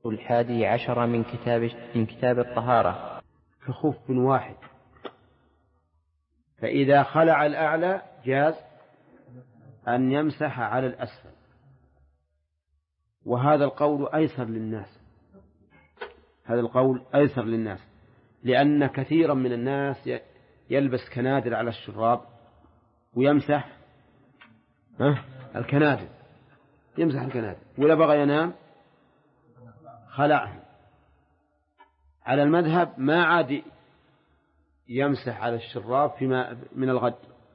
11 من كتاب الطهارة. خف واحد، فإذا خلع الأعلى جاز أن يمسح على الأسفل، وهذا القول أيسر للناس، هذا القول أيسر للناس، لأن كثيرا من الناس يلبس كنادر على الشراب ويمسح الكنادر، يمسح الكنادر، ولا بغى ينام خلعها. على المذهب ما عاد يمسح على الشراب فيما من الغد.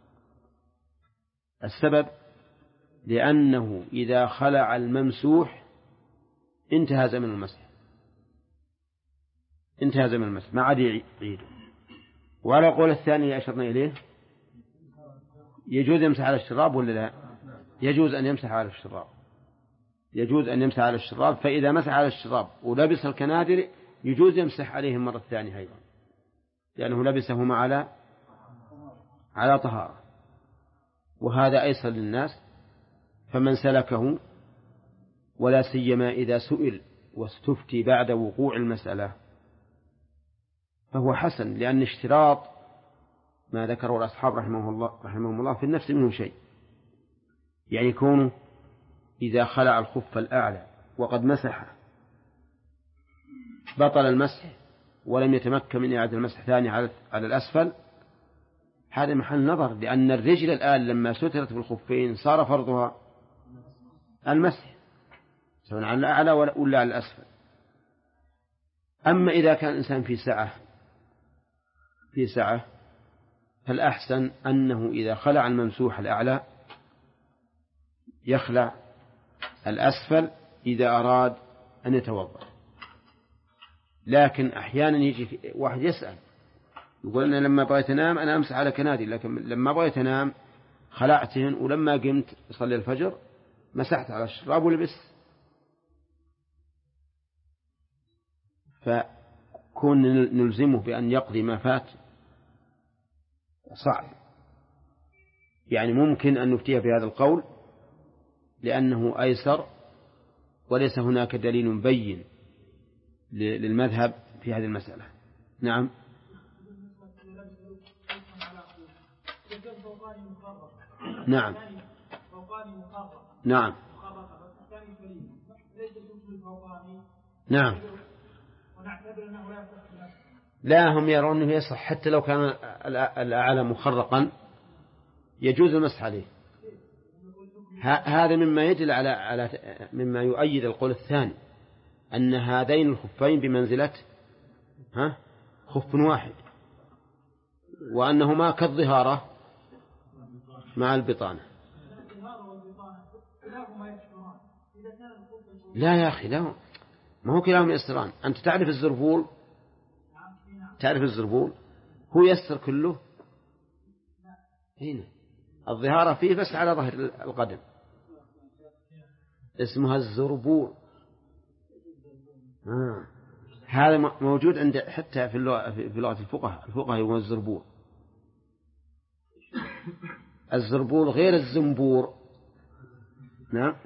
السبب لأنه إذا خلع الممسوح انتهى زمن المسح، انتهى زمن المسح، ما عاد يعيده. وعلى قول الثاني أشرنا إليه يجوز يمسح على الشراب ولا لا؟ يجوز أن يمسح على الشراب، يجوز أن يمسح على الشراب. فإذا مسح على الشراب ولبس الكنادر يجوز يمسح عليه مرة ثانية أيضا، لأنه لبسهما على طهارة، وهذا أيسر للناس. فمن سلكه، ولا سيما إذا سئل واستفتي بعد وقوع المسألة، فهو حسن، لأن اشتراط ما ذكره الأصحاب رحمهم الله في النفس منه شيء، يعني يكون إذا خلع الخف الأعلى وقد مسح بطل المسح ولم يتمكن من إعادة المسح ثاني على الأسفل، هذا محل نظر، لأن الرجل الآن لما سترت بالخفين صار فرضها المسح سواء على الأعلى ولا على الأسفل. أما إذا كان الإنسان في سعة فالأحسن أنه إذا خلع الممسوح الأعلى يخلع الأسفل إذا أراد أن يتوضأ. لكن أحيانا يجي واحد يسأل يقول أنا لما بغيت أنام أنا أمسح على كنادي، لكن لما بغيت أنام خلعتهن، ولما قمت أصلي الفجر مسحت على الشراب ولبس. فكون نلزمه بأن يقضي ما فات صعب، يعني ممكن أن نفتيه بهذا القول لأنه أيسر، وليس هناك دليل مبين للمذهب في هذه المسألة. نعم. نعم. نعم. نعم. لا، هم يرون أنه يصح حتى لو كان الأعلى مخرقا يجوز المسح عليه. هذا مما يدل على مما يؤيد القول الثاني، أن هذين الخفين بمنزلة خف واحد، وأنهما كالظهارة مع البطانة. لا يا أخي، لا، ما هو كلاهما يسران. أنت تعرف الزربول، تعرف الزربول هو يسر كله هنا، الظهارة فيه بس على ظهر القدم، اسمها الزربول. هذا موجود عند حتى في لغة الفقهاء هو الزربول. الزربول غير الزنبور. نعم.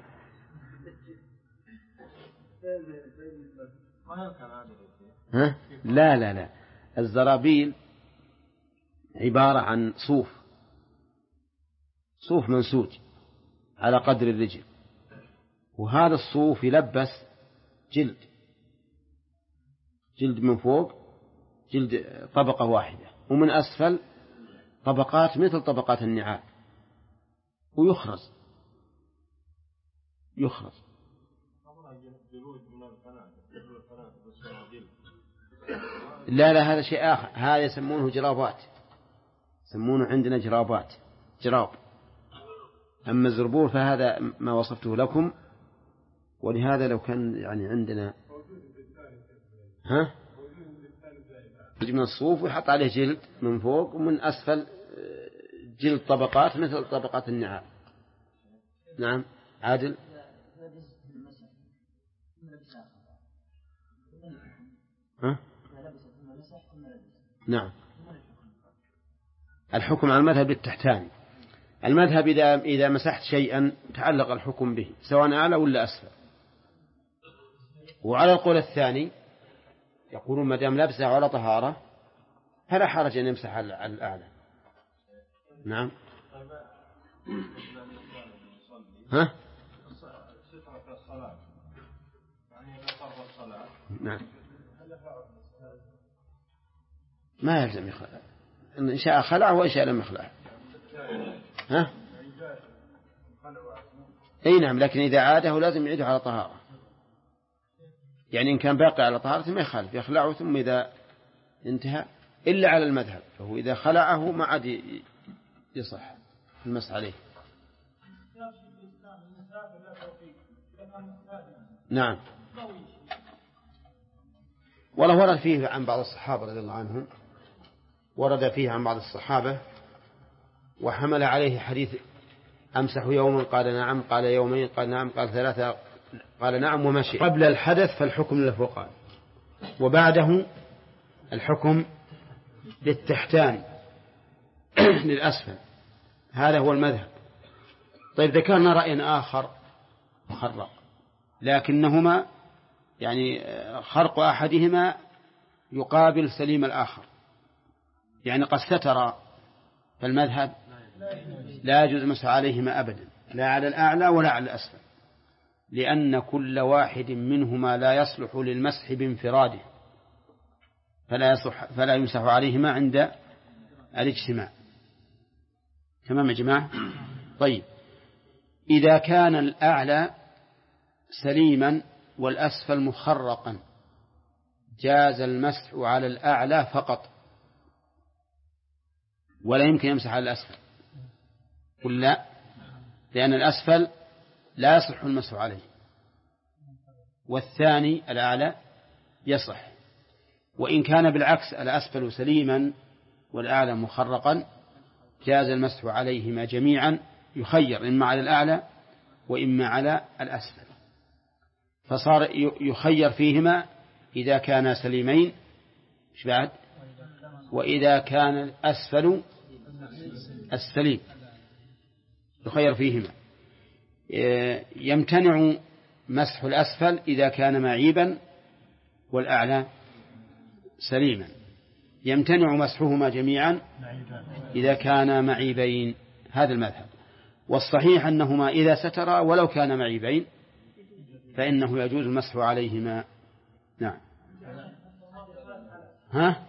لا، الزرابيل عبارة عن صوف منسوج على قدر الرجل، وهذا الصوف يلبس جلد من فوق، جلد طبقة واحدة، ومن أسفل طبقات مثل طبقات النعال، ويخرز. لا، هذا شيء آخر، هذا يسمونه جرابات، يسمونه عندنا جراب. أما الزربور فهذا ما وصفته لكم، ولهذا لو كان يعني عندنا من الصوف ويحط عليه جلد من فوق، ومن أسفل جلد طبقات مثل طبقات النعال. نعم. عادل. نعم. الحكم على المذهب بالتحتاني. المذهب إذا مسحت شيئا تعلق الحكم به سواء أعلى ولا أسفل. وعلى القول الثاني يقولون ما دام لبسه على طهارة فلا حرج أن يمسح على الأعلى. نعم. ها؟ نعم. ما يلزم يخلع، إن شاء خلع وإن شاء لم يخلع. ها؟ أي نعم، لكن إذا عاده لازم يعيده على طهارة، يعني إن كان باقي على طهارة ما يخالف يخلعه ثم إذا انتهى، إلا على المذهب فهو إذا خلعه ما عاد يصح المسح عليه. نعم. والله ورد فيه عن بعض الصحابة رضي الله عنهم، ورد فيه عن بعض الصحابة وحمل عليه حديث أمسح يوما قال نعم، قال يومين قال نعم، قال ثلاثة قال نعم ومشي. قبل الحدث فالحكم للفوقان، وبعده الحكم للتحتان للأسفل، هذا هو المذهب. طيب ذكرنا رأي آخر مخرق، لكنهما يعني خرق أحدهما يقابل سليم الآخر، يعني قد ستر، فالمذهب لا يجوز المسح عليهما أبدا، لا على الأعلى ولا على الأسفل، لأن كل واحد منهما لا يصلح للمسح بانفراده، فلا يمسح عليهما عند الاجتماع. تمام يا جماعة؟ طيب إذا كان الأعلى سليما والأسفل مخرقا جاز المسح على الأعلى فقط ولا يمكن يمسح على الأسفل؟ قل لا، لأن الأسفل لا يصح المسح عليه، والثاني الأعلى يصح. وإن كان بالعكس الأسفل سليما والأعلى مخرقا جاز المسح عليهما جميعا، يخير إما على الأعلى وإما على الأسفل، فصار يخير فيهما إذا كان سليمين إيش بعد، وإذا كان الأسفل السليم يخير فيهما. يمتنع مسح الأسفل إذا كان معيبا والأعلى سليما، يمتنع مسحهما جميعا إذا كان معيبين. هذا المذهب. والصحيح أنهما إذا سترا ولو كان معيبين فإنه يجوز المسح عليهما. نعم. ها؟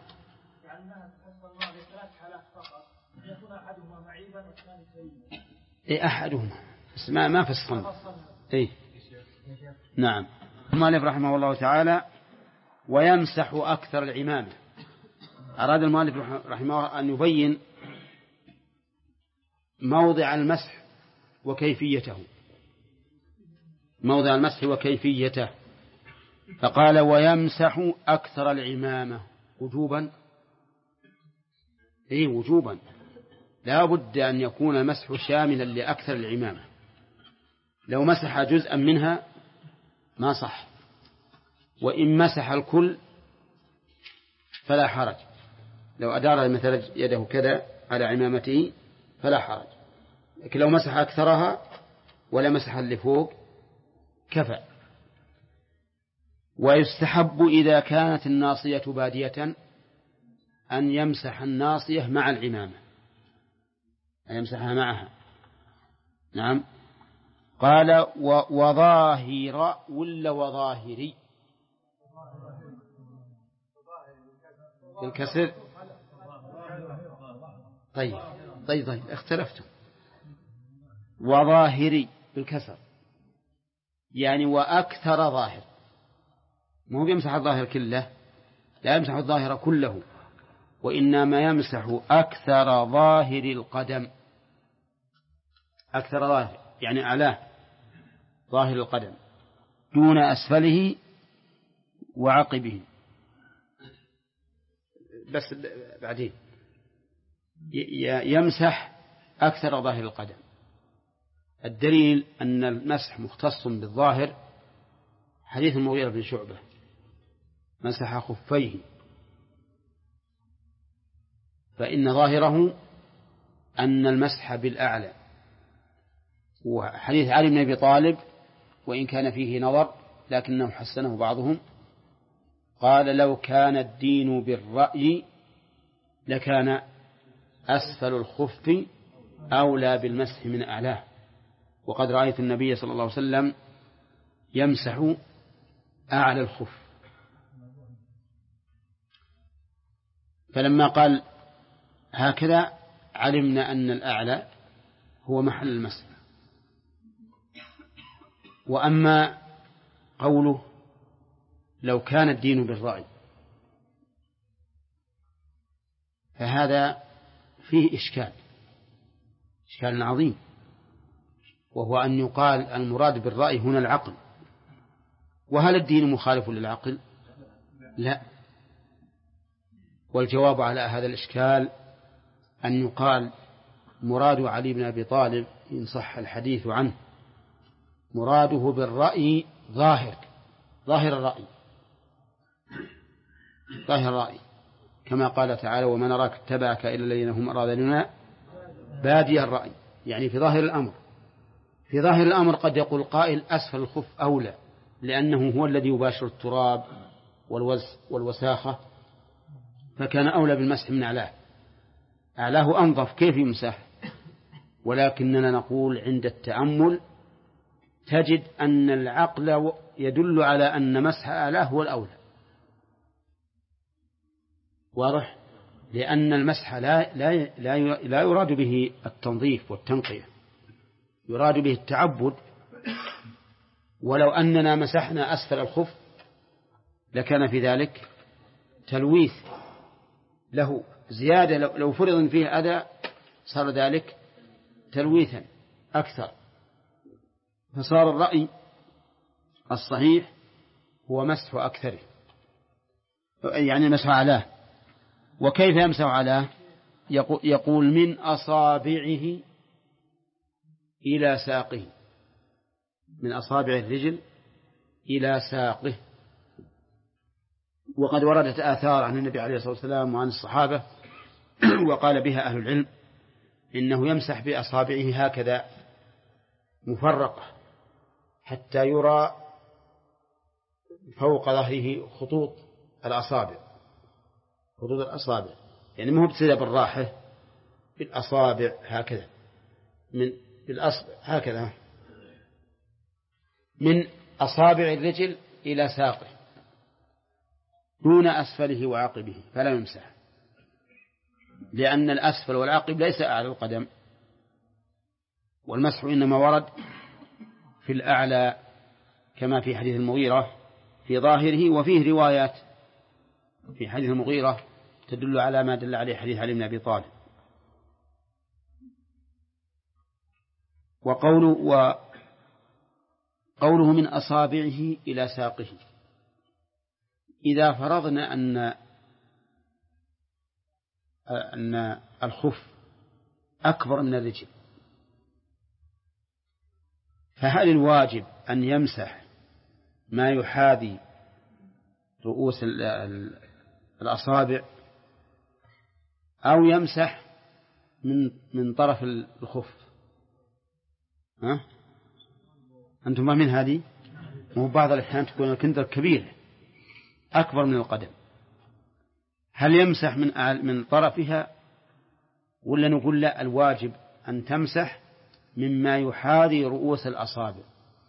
إيه أحدهما بس ما فصلنا. إيه نعم. المؤلف رحمه الله تعالى ويمسح أكثر العمامة. أراد المؤلف رحمه الله أن يبين موضع المسح وكيفيته، موضع المسح وكيفيته، فقال ويمسح أكثر العمامة وجوبا. إيه وجوبا، لا بد أن يكون المسح شاملا لأكثر العمامة، لو مسح جزءا منها ما صح، وإن مسح الكل فلا حرج، لو أدار مثلا يده كذا على عمامته فلا حرج، لكن لو مسح أكثرها ولا مسح اللي فوق كفى. ويستحب إذا كانت الناصية بادية أن يمسح الناصية مع العمامة، أن يمسحها معها. نعم. قال وظاهر ولا وظاهري بالكسر؟ طيب اختلفتم. وظاهري بالكسر يعني وأكثر ظاهر، مو بيمسح الظاهر كله، لا يمسح الظاهر كله، وإنما يمسح أكثر ظاهر القدم. أكثر ظاهر يعني أعلاه ظاهر القدم دون أسفله وعقبه. بس بعدين يمسح أكثر ظاهر القدم. الدليل أن المسح مختص بالظاهر حديث المغيرة بن شعبة مسح خفيه، فإن ظاهره أن المسح بالأعلى. وحديث علي بن أبي طالب وإن كان فيه نظر لكنه حسنه بعضهم. قال لو كان الدين بالرأي لكان أسفل الخف أولى بالمسح من أعلاه، وقد رأيت النبي صلى الله عليه وسلم يمسح أعلى الخف، فلما قال هكذا علمنا أن الأعلى هو محل المسح. وأما قوله لو كان الدين بالرأي فهذا فيه إشكال عظيم، وهو أن يقال المراد بالرأي هنا العقل، وهل الدين مخالف للعقل؟ لا. والجواب على هذا الإشكال أن يقال مراد علي بن أبي طالب إن صح الحديث عنه مراده بالرأي ظاهر الرأي كما قال تعالى وما نراك اتبعك إلا الذين هم أراذلنا بادي الرأي، يعني في ظاهر الأمر. في ظاهر الأمر قد يقول قائل أسفل الخف أولى لأنه هو الذي يباشر التراب والوساخة، فكان أولى بالمسح من أعلاه أنظف كيف يمسح. ولكننا نقول عند التأمل تجد أن العقل يدل على أن مسح أعلاه هو الأولى، واضح؟ لأن المسح لا يراد به التنظيف والتنقية، يراد به التعبد. ولو أننا مسحنا أسفل الخف لكان في ذلك تلويث له زيادة، لو فرض فيه أذى صار ذلك تلويثا أكثر. فصار الرأي الصحيح هو مسح أكثره، يعني مسح علاه. وكيف يمسح علاه؟ يقول من أصابعه إلى ساقه، من أصابع الرجل إلى ساقه. وقد وردت آثار عن النبي عليه الصلاة والسلام وعن الصحابة وقال بها أهل العلم إنه يمسح بأصابعه هكذا مفرقة حتى يرى فوق ظهره خطوط الأصابع، يعني ما هو بسيدة بالراحة، بالأصابع هكذا، بالأصبع هكذا من أصابع الرجل إلى ساقه دون أسفله وعقبه، فلا يمسح، لأن الأسفل والعقب ليس أعلى القدم، والمسح إنما ورد في الأعلى كما في حديث المغيرة في ظاهره. وفيه روايات في حديث المغيرة تدل على ما دل عليه حديث علي بن أبي طالب. وقوله من أصابعه إلى ساقه، إذا فرضنا أن الخف أكبر من الرجل، فهل الواجب أن يمسح ما يحاذي رؤوس الأصابع أو يمسح من طرف الخف؟ أنتم ما من هذه؟ بعض الأحيان تكون الكندر كبيرة أكبر من القدم، هل يمسح من طرفها ولا نقول لا الواجب أن تمسح مما يحاذي رؤوس الأصابع؟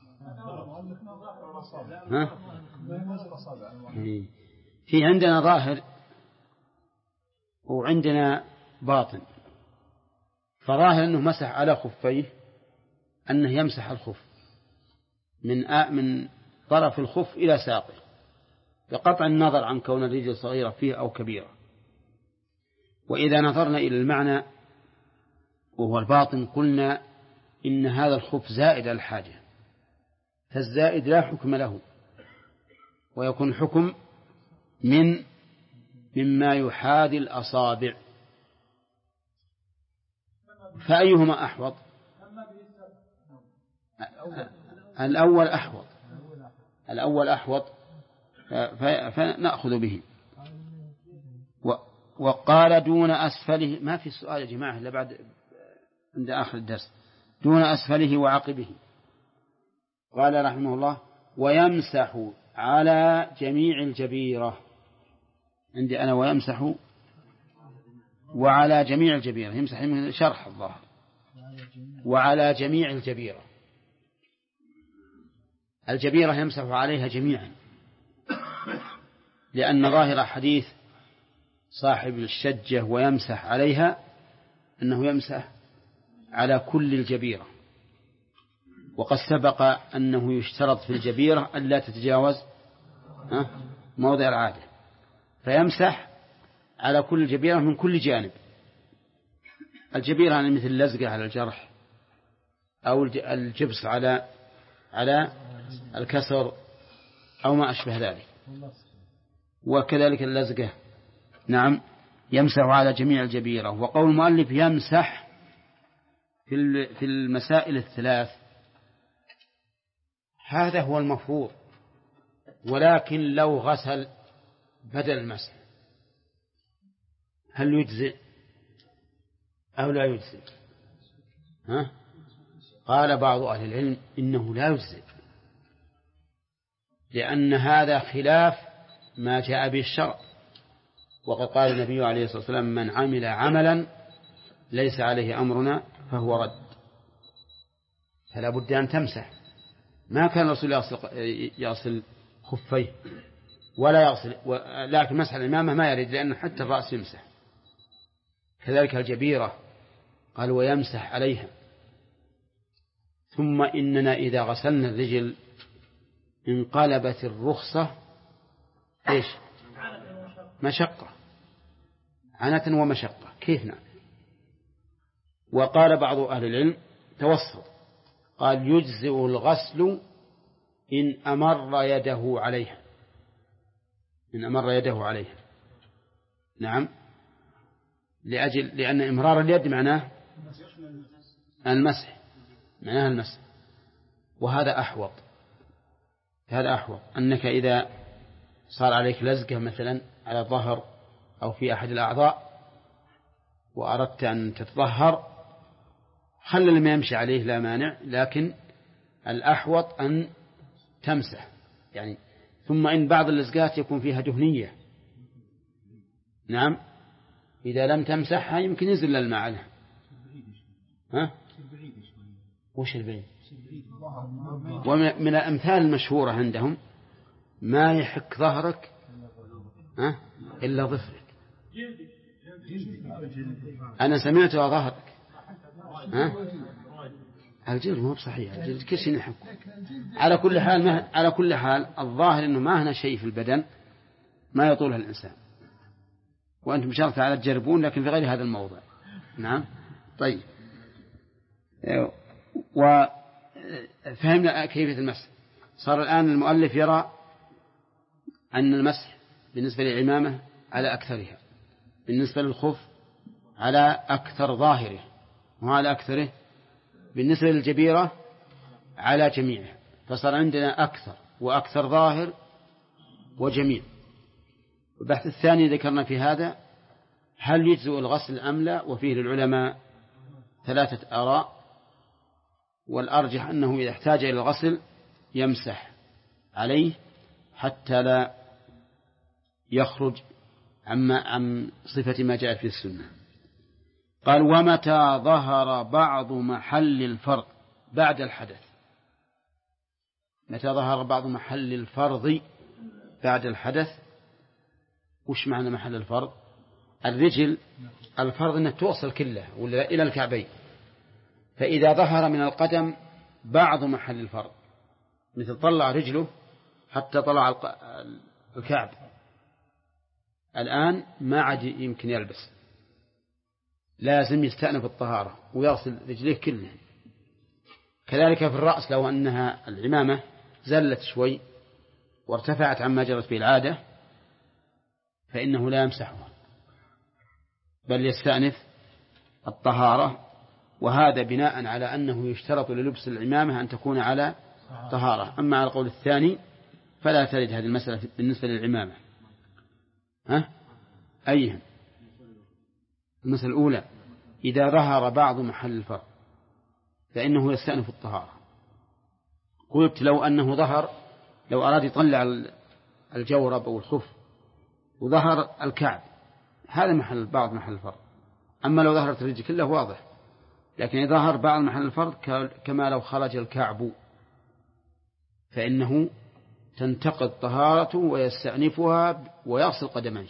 في عندنا ظاهر وعندنا باطن. فظاهر أنه مسح على خفيه أنه يمسح الخف من طرف الخف إلى ساقه بقطع النظر عن كون الرجل صغيرة فيه أو كبيرة. وإذا نظرنا إلى المعنى وهو الباطن قلنا إن هذا الخف زائد الحاجة، فالزائد لا حكم له، ويكون حكم مما يحاذي الأصابع. فأيهما أحوط؟ الأول أحوط فنأخذ به. وقال دون أسفله، ما في السؤال يا جماعة إلا بعد عند آخر الدرس، دون أسفله وعقبه. قال رحمه الله ويمسح على جميع الجبيرة. عندي أنا ويمسح وعلى جميع الجبيرة، يمسح من شرح الظاهر، وعلى جميع الجبيرة. الجبيرة يمسح عليها جميعا، لأن ظاهر حديث صاحب الشجة ويمسح عليها أنه يمسح على كل الجبيرة، وقد سبق أنه يشترط في الجبيرة ألا تتجاوز موضع العادة، فيمسح على كل الجبيرة من كل جانب. الجبيرة مثل اللزقة على الجرح، أو الجبس على الكسر أو ما أشبه ذلك، وكذلك اللزقة. نعم، يمسح على جميع الجبيرة. وقول المؤلف يمسح في المسائل الثلاث هذا هو المفروض، ولكن لو غسل بدل المسح هل يجزئ أو لا يجزئ؟ قال بعض أهل العلم إنه لا يجزئ، لأن هذا خلاف ما جاء به الشرع، وقد قال النبي عليه الصلاة والسلام من عمل عملا ليس عليه أمرنا فهو رد. فلا بد أن تمسح. ما كان الرسول يغسل خفيه ولا يغسل، لكن مسح الإمامة ما يريد، لأن حتى الرأس يمسح. كذلك الجبيرة قال ويمسح عليها. ثم إننا إذا غسلنا الرجل انقلبت الرخصة إيش؟ مشقة، عنة ومشقة. كيف نعم؟ وقال بعض أهل العلم توسط، قال يجزئ الغسل إن أمر يده عليها، إن أمر يده عليها. نعم، لأن إمرار اليد معناه المسح، معناه المسح. وهذا أحوط، هذا أحوط، أنك إذا صار عليك لزقة مثلا على الظهر أو في أحد الأعضاء وأردت أن تتطهر خلل ما يمشي عليه لا مانع، لكن الأحوط أن تمسح يعني. ثم إن بعض اللزقات يكون فيها دهنية، نعم، إذا لم تمسحها يمكن ينزل الماء عليها. وش البعيد؟ ومن الأمثال المشهورة عندهم ما يحك ظهرك إلا ظفرك. أنا سمعتها ظهرك الجلد مو بصحيح، الجلد كل شيء نحك. على كل حال الظاهر إنه ما هنا شيء في البدن ما يطولها الإنسان، وأنتم شرط على تجربون لكن في غير هذا الموضع. نعم، طيب. وفهمنا كيفية المسح. صار الآن المؤلف يرى أن المسح بالنسبة للعمامة على أكثرها، بالنسبة للخف على أكثر ظاهره، وعلى أكثره بالنسبة للجبيرة على جميعها. فصار عندنا أكثر وأكثر ظاهر وجميع. البحث الثاني ذكرنا في هذا هل يجزئ الغسل أم لا، وفيه للعلماء 3 آراء، والأرجح أنه إذا احتاج إلى الغسل يمسح عليه حتى لا يخرج عن صفة ما جاءت في السنة. قال ومتى ظهر بعض محل الفرض بعد الحدث. متى ظهر بعض محل الفرض بعد الحدث. وش معنى محل الفرض؟ الرجل الفرض أنها توصل كلها ولا إلى الكعبين، فإذا ظهر من القدم بعض محل الفرض مثل طلع رجله حتى طلع الكعب، الآن ما عاد يمكن يلبس، لازم يستأنف الطهارة ويغسل رجليه كلها. كذلك في الرأس لو أنها العمامة زلت شوي وارتفعت عما جرت به العادة فإنه لا يمسحها بل يستأنف الطهارة، وهذا بناء على أنه يشترط للبس العمامة أن تكون على طهارة. أما على القول الثاني فلا ترد هذه المسألة بالنسبة للعمامة. أيها المسألة الأولى إذا ظهر بعض محل الفرض فإنه يستأنف الطهارة. قلت لو أنه ظهر لو أراد يطلع الجورب أو الخف وظهر الكعب، هذا بعض محل الفرض. أما لو ظهرت الرجل كله واضح، لكن إذا ظهر بعض محل الفرض كما لو خرج الكعب فإنه تنتقض طهارته ويستأنفها ويغسل قدميه.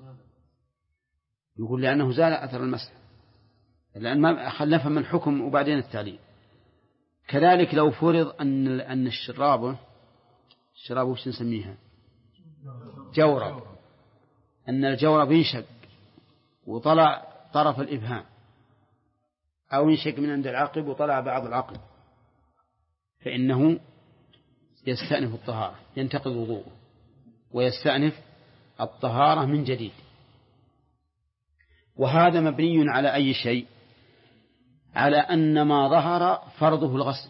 يقول لأنه زال أثر المسح، لأن ما خلفها من الحكم وبعدين التعليل. كذلك لو فرض أن الشراب وش نسميها، جورب، أن الجورب ينشق وطلع طرف الإبهام، أو ينشق من عند العقب وطلع بعض العقب، فإنه يستأنف الطهارة، ينتقض وضوءه ويستأنف الطهارة من جديد. وهذا مبني على أي شيء؟ على أن ما ظهر فرضه الغسل،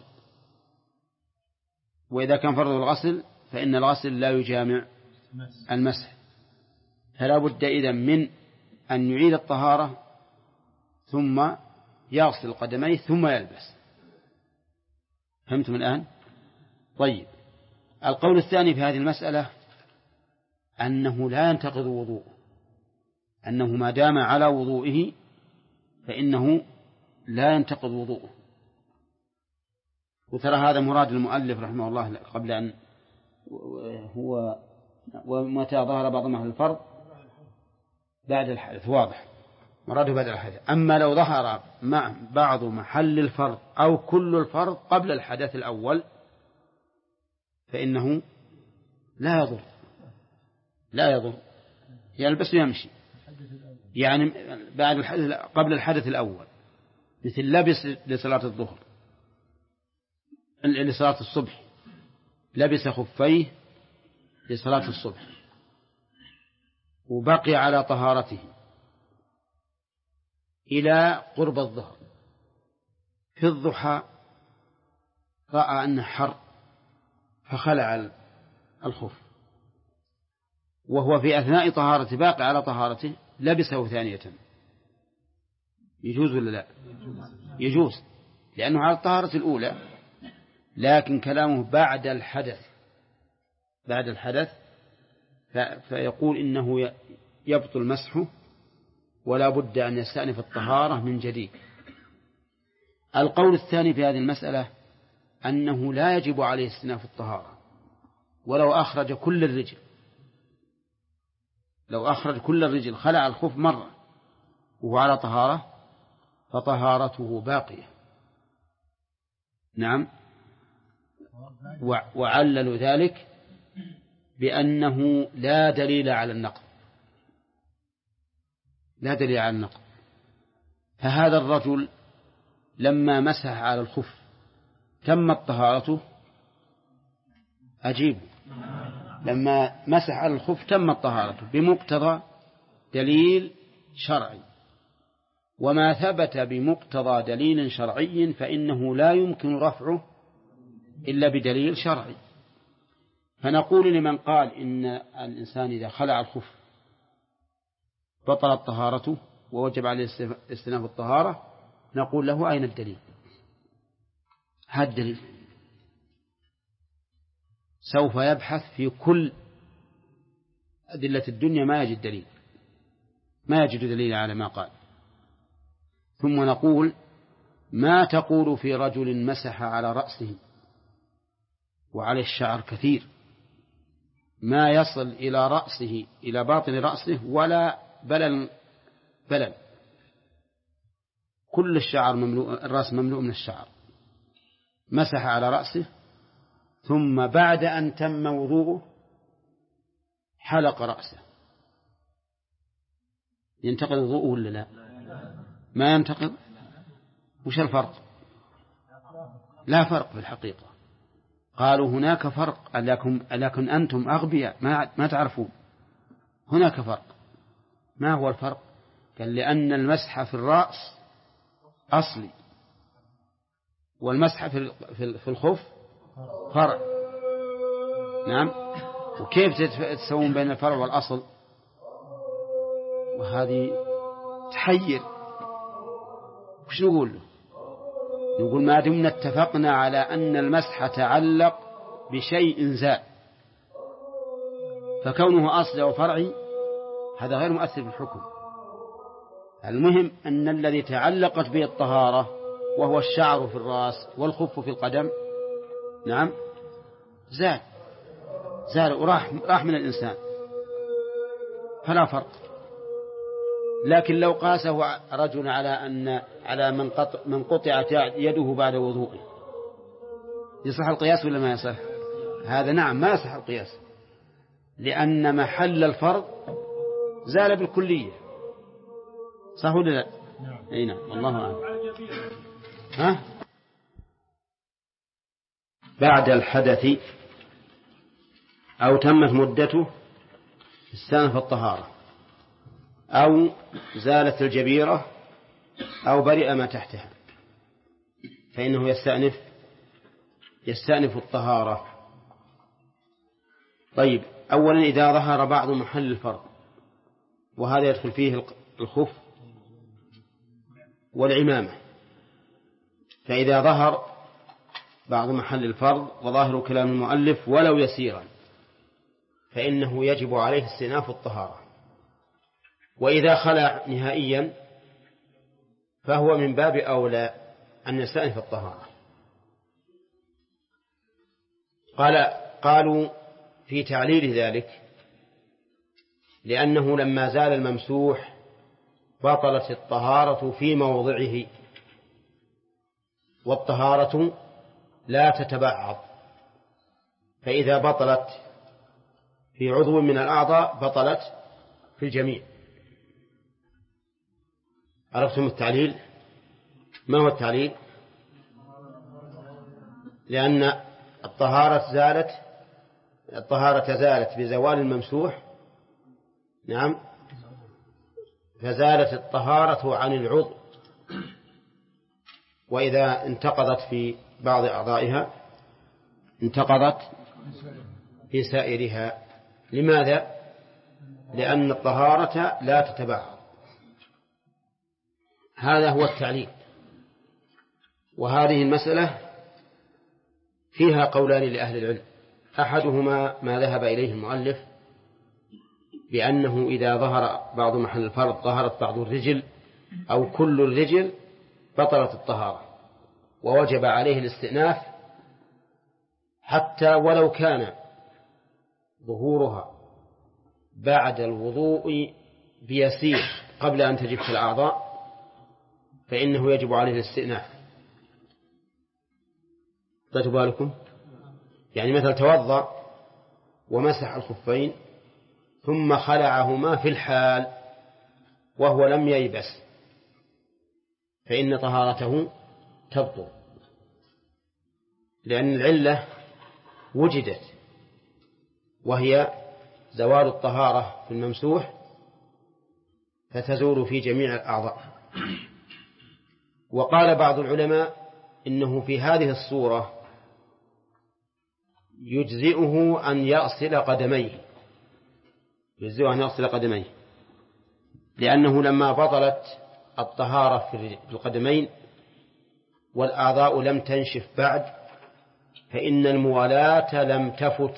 وإذا كان فرضه الغسل فإن الغسل لا يجامع المسح، فلا بد إذن من أن يعيد الطهارة ثم يغسل قدميه ثم يلبس. فهمتم الآن؟ طيب، القول الثاني في هذه المسألة أنه لا ينتقض وضوءه، أنه ما دام على وضوئه فإنه لا ينتقض وضوءه. وترى هذا مراد المؤلف رحمه الله قبل أن هو ومتى ظهر بعض محل الفرض بعد الحدث، واضح مراده بعد الحدث. أما لو ظهر مع بعض محل الفرض أو كل الفرض قبل الحدث الأول فإنه لا يضر يلبس ويمشي. يعني بعد الحدث قبل الحدث الأول، مثل لبس لصلاة الظهر، لصلاة الصبح، لبس خفيه لصلاة الصبح وبقي على طهارته إلى قرب الظهر، في الضحى رأى أنه حر فخلع الخف، وهو في أثناء طهارته باقي على طهارته لبسه ثانية، يجوز ولا لا؟ يجوز، لأنه على الطهارة الأولى. لكن كلامه بعد الحدث فيقول إنه يبطل مسحه ولا بد أن يستأنف الطهارة من جديد. القول الثاني في هذه المسألة أنه لا يجب عليه استئناف الطهارة ولو أخرج كل الرجل، لو أخرج كل الرجل خلع الخف مرة وهو على طهارة فطهارته باقية. نعم، وعللوا ذلك بأنه لا دليل على النقض، فهذا الرجل لما مسح على الخف تمت طهارته، أجيب، لما مسح على الخف تمت طهارته بمقتضى دليل شرعي، وما ثبت بمقتضى دليل شرعي فإنه لا يمكن رفعه إلا بدليل شرعي. فنقول لمن قال إن الإنسان إذا خلع الخف بطلت طهارته ووجب عليه استئناف الطهارة، نقول له أين الدليل؟ هذا الدليل سوف يبحث في كل أدلة الدنيا ما يجد دليل على ما قال. ثم نقول ما تقول في رجل مسح على رأسه وعليه الشعر كثير ما يصل إلى رأسه إلى باطن رأسه ولا بلل، كل الشعر مملوء، الرأس مملوء من الشعر، مسح على رأسه ثم بعد أن تم وضوءه حلق رأسه، ينتقض وضوءه ولا لا؟ ما ينتقض. وش الفرق؟ لا فرق في الحقيقة. قالوا هناك فرق، لكن أنتم أغبياء ما تعرفون. هناك فرق. ما هو الفرق؟ قال لأن المسح في الرأس أصلي والمسح في الخف فرع. نعم، وكيف تسوون بين الفرع والأصل؟ وهذه تحير. وش نقول له؟ نقول ما دمنا اتفقنا على أن المسح تعلق بشيء زال فكونه أصل أو فرعي هذا غير مؤثر في الحكم. المهم أن الذي تعلقت به الطهارة وهو الشعر في الرأس والخف في القدم نعم زال وراح من الإنسان فلا فرق. لكن لو قاسه رجل على من قطعت يده بعد وضوءه يصح القياس ولا ما يصح؟ هذا نعم ما يصح القياس، لأن محل الفرض زال بالكلية. صح ولا لا؟ أي نعم والله أعلم. ها؟ بعد الحدث أو تمت مدته استأنف الطهارة أو زالت الجبيرة أو برئ ما تحتها فإنه يستأنف الطهارة. طيب أولا إذا ظهر بعض محل الفرض، وهذا يدخل فيه الخف والعمامة، فإذا ظهر بعض محل الفرض وظاهر كلام المؤلف ولو يسيرا فإنه يجب عليه استئناف الطهارة. وإذا خلع نهائيا فهو من باب أولى أن يستأنف الطهارة. قالوا في تعليل ذلك لأنه لما زال الممسوح بطلت الطهارة في موضعه، والطهارة لا تتبعض، فإذا بطلت في عضو من الأعضاء بطلت في الجميع. عرفتم التعليل؟ ما هو التعليل؟ لأن الطهارة زالت بزوال الممسوح نعم، فزالت الطهارة عن العضو، وإذا انتقضت في بعض أعضائها انتقضت في سائرها. لماذا؟ لأن الطهارة لا تتبعض. هذا هو التعليل. وهذه المسألة فيها قولان لأهل العلم، أحدهما ما ذهب إليه المؤلف بأنه إذا ظهر بعض محل الفرض ظهرت بعض الرجل أو كل الرجل بطلت الطهارة ووجب عليه الاستئناف، حتى ولو كان ظهورها بعد الوضوء بيسير قبل أن تجف الأعضاء فإنه يجب عليه الاستئناف. بالكم يعني مثل توضأ ومسح الخفين ثم خلعهما في الحال وهو لم ييبس فإن طهارته تبطل، لأن العلة وجدت وهي زوال الطهارة في الممسوح فتزول في جميع الأعضاء. وقال بعض العلماء إنه في هذه الصورة يجزئه أن يغسل قدميه، لأنه لما بطلت الطهارة في القدمين والأعضاء لم تنشف بعد فإن الموالاة لم تفت،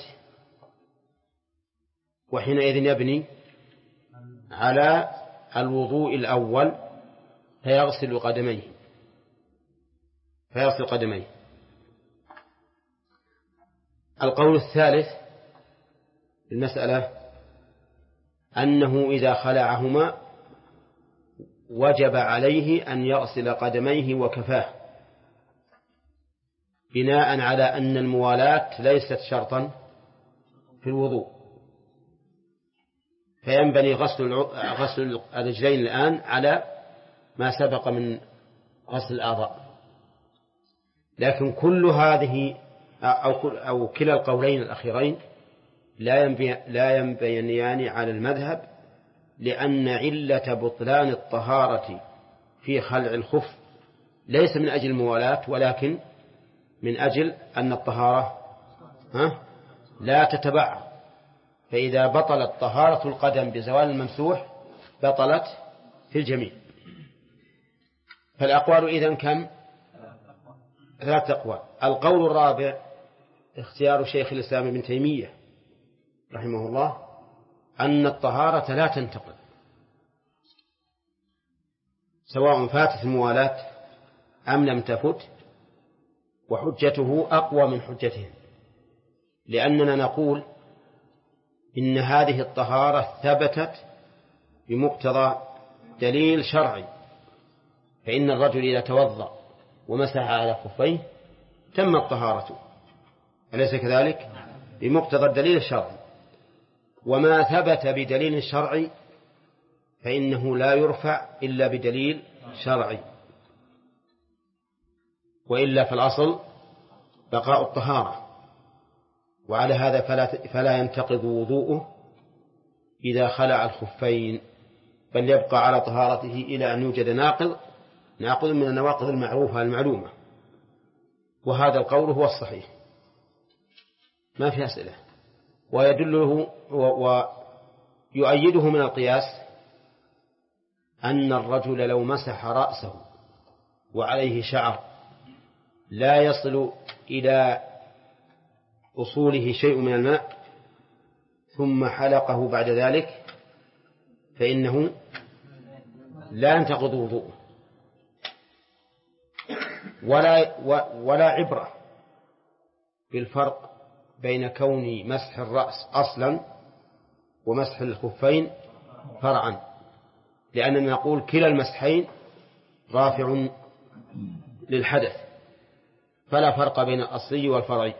وحينئذ يبني على الوضوء الأول فيغسل قدميه. القول الثالث في المسألة أنه إذا خلعهما وجب عليه أن يغسل قدميه وكفاه، بناء على أن الموالاة ليست شرطا في الوضوء، فينبني غسل الرجلين الآن على ما سبق من غسل الأعضاء. لكن كل هذه أو كلا القولين الأخيرين لا ينبنيان على المذهب، لأن علة بطلان الطهارة في خلع الخف ليس من أجل الموالاة ولكن من أجل أن الطهارة لا تتبعض، فإذا بطلت طهارة القدم بزوال الممسوح بطلت في الجميع. فالأقوال إذن كم؟ 3 أقوال. القول الرابع اختيار شيخ الإسلام ابن تيمية رحمه الله أن الطهارة لا تنتقض سواء فاتت الموالاة أم لم تفت، وحجته أقوى من حجتهم، لأننا نقول إن هذه الطهارة ثبتت بمقتضى دليل شرعي، فإن الرجل إذا توضأ ومسح على خفيه تمت طهارته، أليس كذلك؟ بمقتضى الدليل الشرعي. وما ثبت بدليل شرعي فإنه لا يرفع إلا بدليل شرعي، وإلا فالأصل بقاء الطهارة. وعلى هذا فلا ينتقض وضوءه إذا خلع الخفين، بل يبقى على طهارته إلى أن يوجد ناقض من النواقض المعروفة المعلومة. وهذا القول هو الصحيح، ما في أسئلة. ويدله ويؤيده من القياس أن الرجل لو مسح رأسه وعليه شعر لا يصل إلى أصوله شيء من الماء ثم حلقه بعد ذلك فإنه لا ينتقض وضوءه، ولا عبرة بالفرق بين كون مسح الرأس أصلا ومسح الخفين فرعا، لأننا نقول كلا المسحين رافع للحدث، فلا فرق بين الأصلي والفرعي.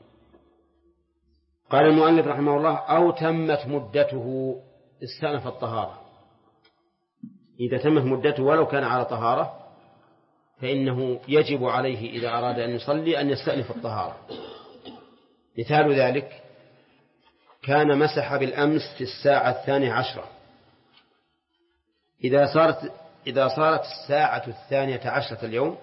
قال المؤلف رحمه الله: أو تمت مدته، استأنف الطهارة. إذا تمت مدته ولو كان على طهارة فإنه يجب عليه إذا أراد أن يصلي أن يستأنف الطهارة. مثال ذلك: كان مسح بالأمس في الساعة 12، إذا صارت الساعة 12 اليوم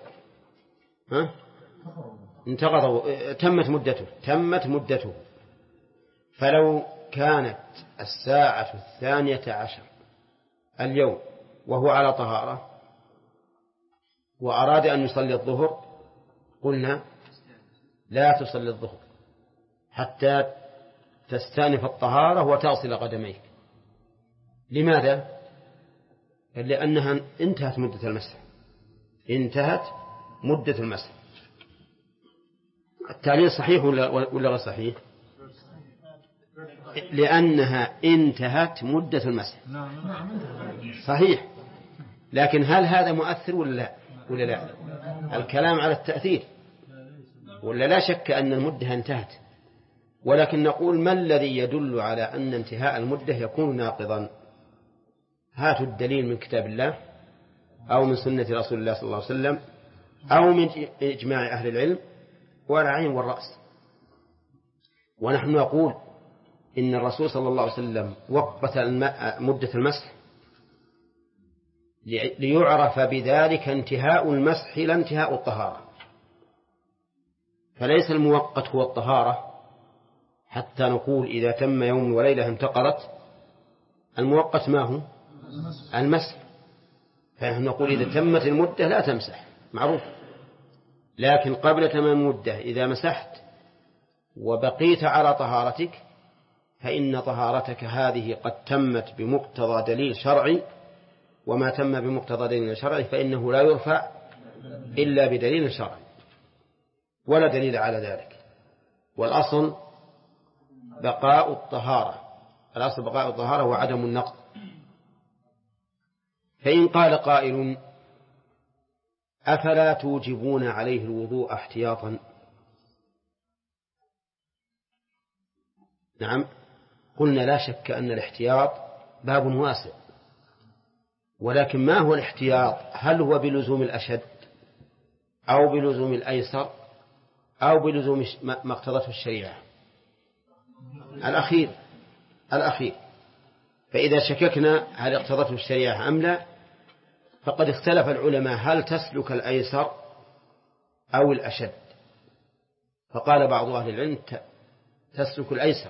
انتقض، تمت مدته. فلو كانت الساعة 12 اليوم وهو على طهارة وأراد أن يصلي الظهر، قلنا لا تصلي الظهر حتى تستأنف الطهارة وتغسل قدميك. لماذا؟ لأنها انتهت مدة المسح. التعليل صحيح ولا غير صحيح؟ لأنها انتهت مدة المسح. صحيح، لكن هل هذا مؤثر ولا لا؟ الكلام على التأثير، ولا لا شك أن المدة انتهت، ولكن نقول ما الذي يدل على أن انتهاء المدة يكون ناقضا؟ هاتوا الدليل من كتاب الله أو من سنة رسول الله صلى الله عليه وسلم أو من إجماع أهل العلم والعين والرأس. ونحن نقول إن الرسول صلى الله عليه وسلم وقت مدة المسح ليعرف بذلك انتهاء المسح لا انتهاء الطهارة، فليس الموقت هو الطهارة حتى نقول إذا تم يوم وليلة انتقضت. الموقت ما هو؟ المسح. فنحن نقول إذا تمت المدة لا تمسح، معروف. لكن قبل تمام المدة إذا مسحت وبقيت على طهارتك فإن طهارتك هذه قد تمت بمقتضى دليل شرعي، وما تم بمقتضى دليل شرعي فإنه لا يرفع إلا بدليل شرعي، ولا دليل على ذلك. والأصل بقاء الطهارة وعدم النقض. فإن قال قائل: أفلا توجبون عليه الوضوء احتياطا؟ نعم، قلنا لا شك أن الاحتياط باب واسع، ولكن ما هو الاحتياط؟ هل هو بلزوم الأشد أو بلزوم الأيسر أو بلزوم ما اقتضته الشريعة؟ الأخير. فإذا شككنا هل اقتضته الشريعة أم لا، فقد اختلف العلماء هل تسلك الأيسر أو الأشد. فقال بعض أهل العلم تسلك الأيسر،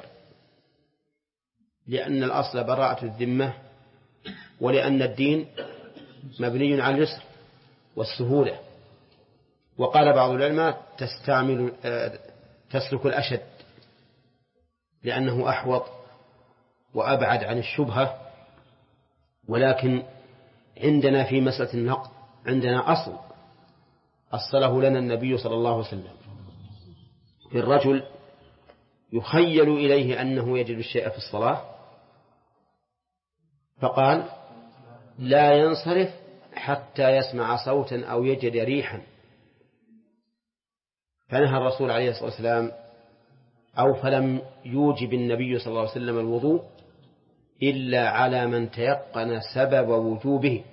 لأن الأصل براءة الذمة، ولأن الدين مبني على اليسر والسهولة. وقال بعض العلماء تسلك الأشد لأنه أحوط وأبعد عن الشبهة. ولكن عندنا في مسألة النقض عندنا أصله لنا النبي صلى الله عليه وسلم في الرجل يخيل إليه أنه يجد الشيء في الصلاة فقال لا ينصرف حتى يسمع صوتا أو يجد ريحا، فنهى الرسول عليه الصلاة والسلام فلم يوجب النبي صلى الله عليه وسلم الوضوء إلا على من تيقن سبب وجوبه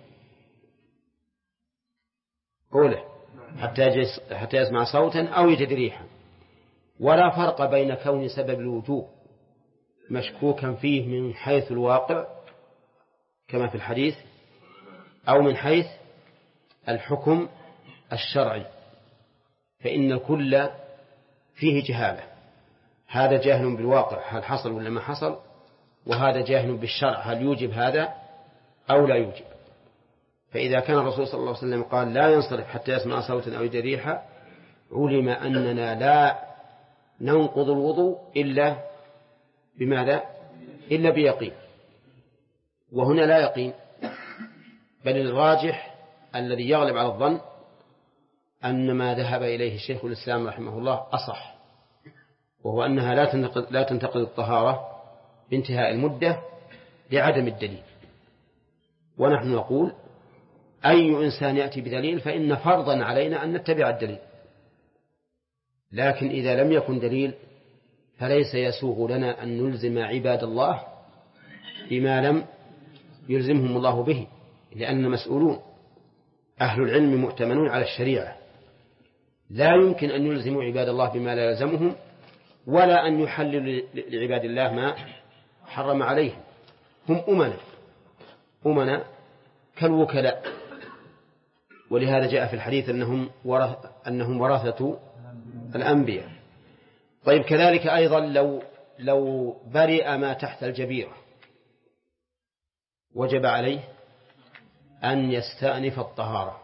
قوله حتى يسمع صوتا أو يجد ريحا. ولا فرق بين كون سبب الوجوب مشكوكا فيه من حيث الواقع كما في الحديث أو من حيث الحكم الشرعي، فإن الكل فيه جهالة. هذا جاهل بالواقع هل حصل ولا ما حصل، وهذا جاهل بالشرع هل يوجب هذا أو لا يوجب. فإذا كان الرسول صلى الله عليه وسلم قال لا ينصرف حتى يسمع صوتا أو يجد ريحا علم أننا لا ننقض الوضوء إلا بماذا؟ إلا بيقين. وهنا لا يقين، بل الراجح الذي يغلب على الظن أن ما ذهب إليه الشيخ الإسلام رحمه الله أصح، وهو أنها لا تنتقض الطهارة بانتهاء المدة لعدم الدليل. ونحن نقول أي إنسان يأتي بدليل فإن فرضا علينا أن نتبع الدليل، لكن إذا لم يكن دليل فليس يسوغ لنا أن نلزم عباد الله بما لم يلزمهم الله به، لأن مسؤولون أهل العلم مؤتمنون على الشريعة، لا يمكن أن يلزموا عباد الله بما لا يلزمهم، ولا أن يحللوا لعباد الله ما حرم عليهم. هم أمنا كالوكلاء، ولهذا جاء في الحديث أنهم ورثة الأنبياء. طيب كذلك أيضا لو برئ ما تحت الجبيرة وجب عليه أن يستأنف الطهارة.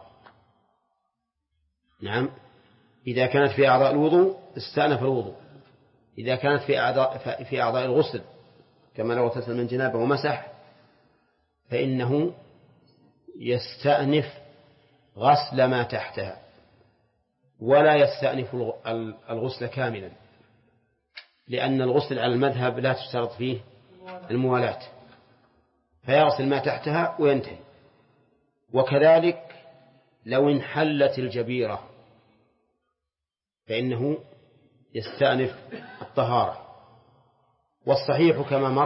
نعم، إذا كانت في أعضاء الوضوء استأنف الوضوء، إذا كانت في أعضاء الغسل كما لو اغتسل من جنابه ومسح فإنه يستأنف غسل ما تحتها، ولا يستأنف الغسل كاملا، لأن الغسل على المذهب لا تشترط فيه الموالاة، فيغسل ما تحتها وينتهي. وكذلك لو انحلت الجبيرة فإنه يستأنف الطهارة. والصحيح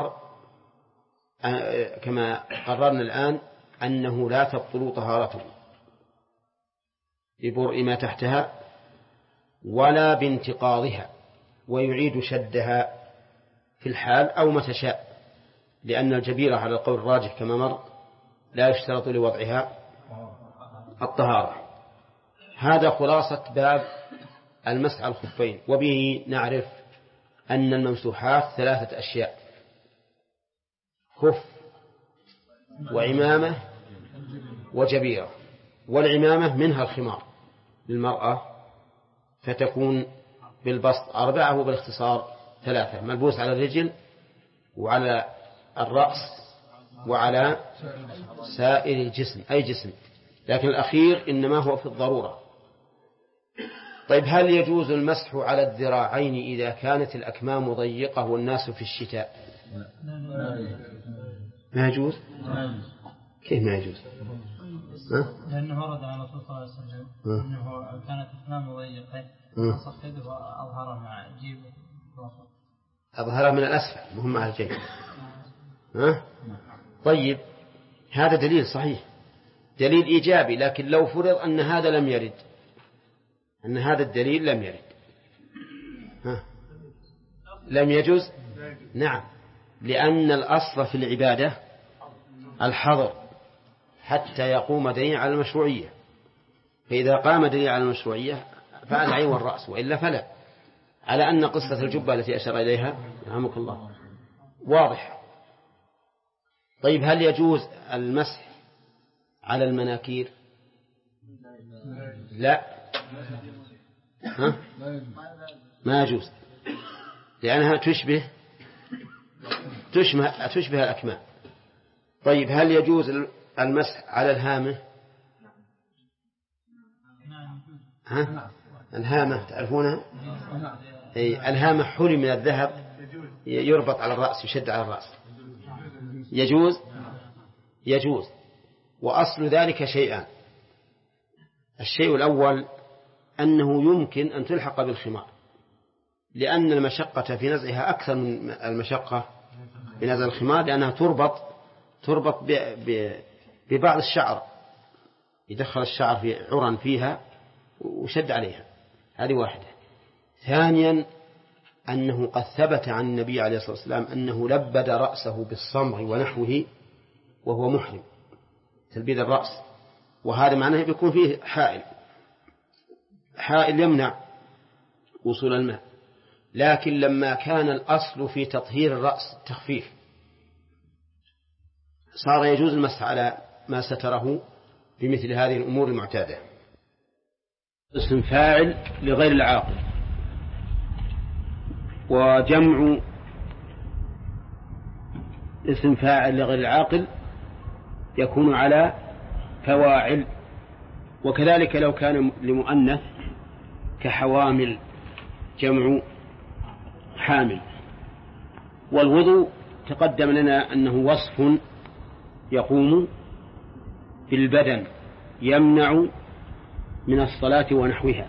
كما قررنا الآن أنه لا تبطل طهارته ببرء ما تحتها ولا بانتقاضها، ويعيد شدها في الحال أو متى شاء، لأن الجبيرة على القول الراجح كما مر لا يشترط لوضعها الطهارة. هذا خلاصة باب المسح على الخفين، وبه نعرف أن الممسوحات 3 أشياء: خف وعمامة وجبيرة. والعمامة منها الخمار للمرأة فتكون بالبسط 4 وبالاختصار 3، ملبوس على الرجل وعلى الرأس وعلى سائر الجسم أي جسم، لكن الأخير إنما هو في الضرورة. طيب هل يجوز المسح على الذراعين إذا كانت الأكمام ضيقة والناس في الشتاء؟ ما يجوز؟ كيف ما يجوز؟ لأنه ورد عن الرسول صلى الله عليه وسلم أنه كانت أكمامه ضيقة فصف يده وأظهرها مع جيبه، أظهرها من الأسفل مهم على الجيب. طيب هذا دليل صحيح، دليل إيجابي، لكن لو فرض أن هذا لم يرد، أن هذا الدليل لم يرد، لم يجوز. نعم، لأن الأصل في العبادة الحظر حتى يقوم دليل على المشروعية، فإذا قام دليل على المشروعية فالعين والرأس، وإلا فلا. على أن قصة الجبة التي أشار إليها رحمك الله واضح. طيب هل يجوز المسح على المناكير؟ لا، ما يجوز، لأنها تشبه تشبه الأكمام. طيب هل يجوز المسح على الهامة؟ الهامة تعرفونها؟ الهامة حلي من الذهب يربط على الرأس، يشد على الرأس. يجوز. وأصل ذلك شيئان. الشيء الأول أنه يمكن أن تلحق بالخمار، لأن المشقة في نزعها أكثر من المشقة في نزع الخمار، لأنها تربط ببعض الشعر، يدخل الشعر في عرى فيها وشد عليها. هذه واحدة. ثانيا أنه قد ثبت عن النبي عليه الصلاة والسلام أنه لبد رأسه بالصمغ ونحوه وهو محرم، تلبيد الرأس، وهذا معناه بيكون فيه حائل يمنع وصول الماء. لكن لما كان الأصل في تطهير الرأس التخفيف، صار يجوز المسح على ما ستره بمثل هذه الأمور المعتادة. اسم فاعل لغير العاقل، وجمع اسم فاعل لغير العاقل يكون على فواعل، وكذلك لو كان لمؤنث كحوامل جمع حامل. والوضوء تقدم لنا أنه وصف يقوم بالبدن يمنع من الصلاة ونحوها.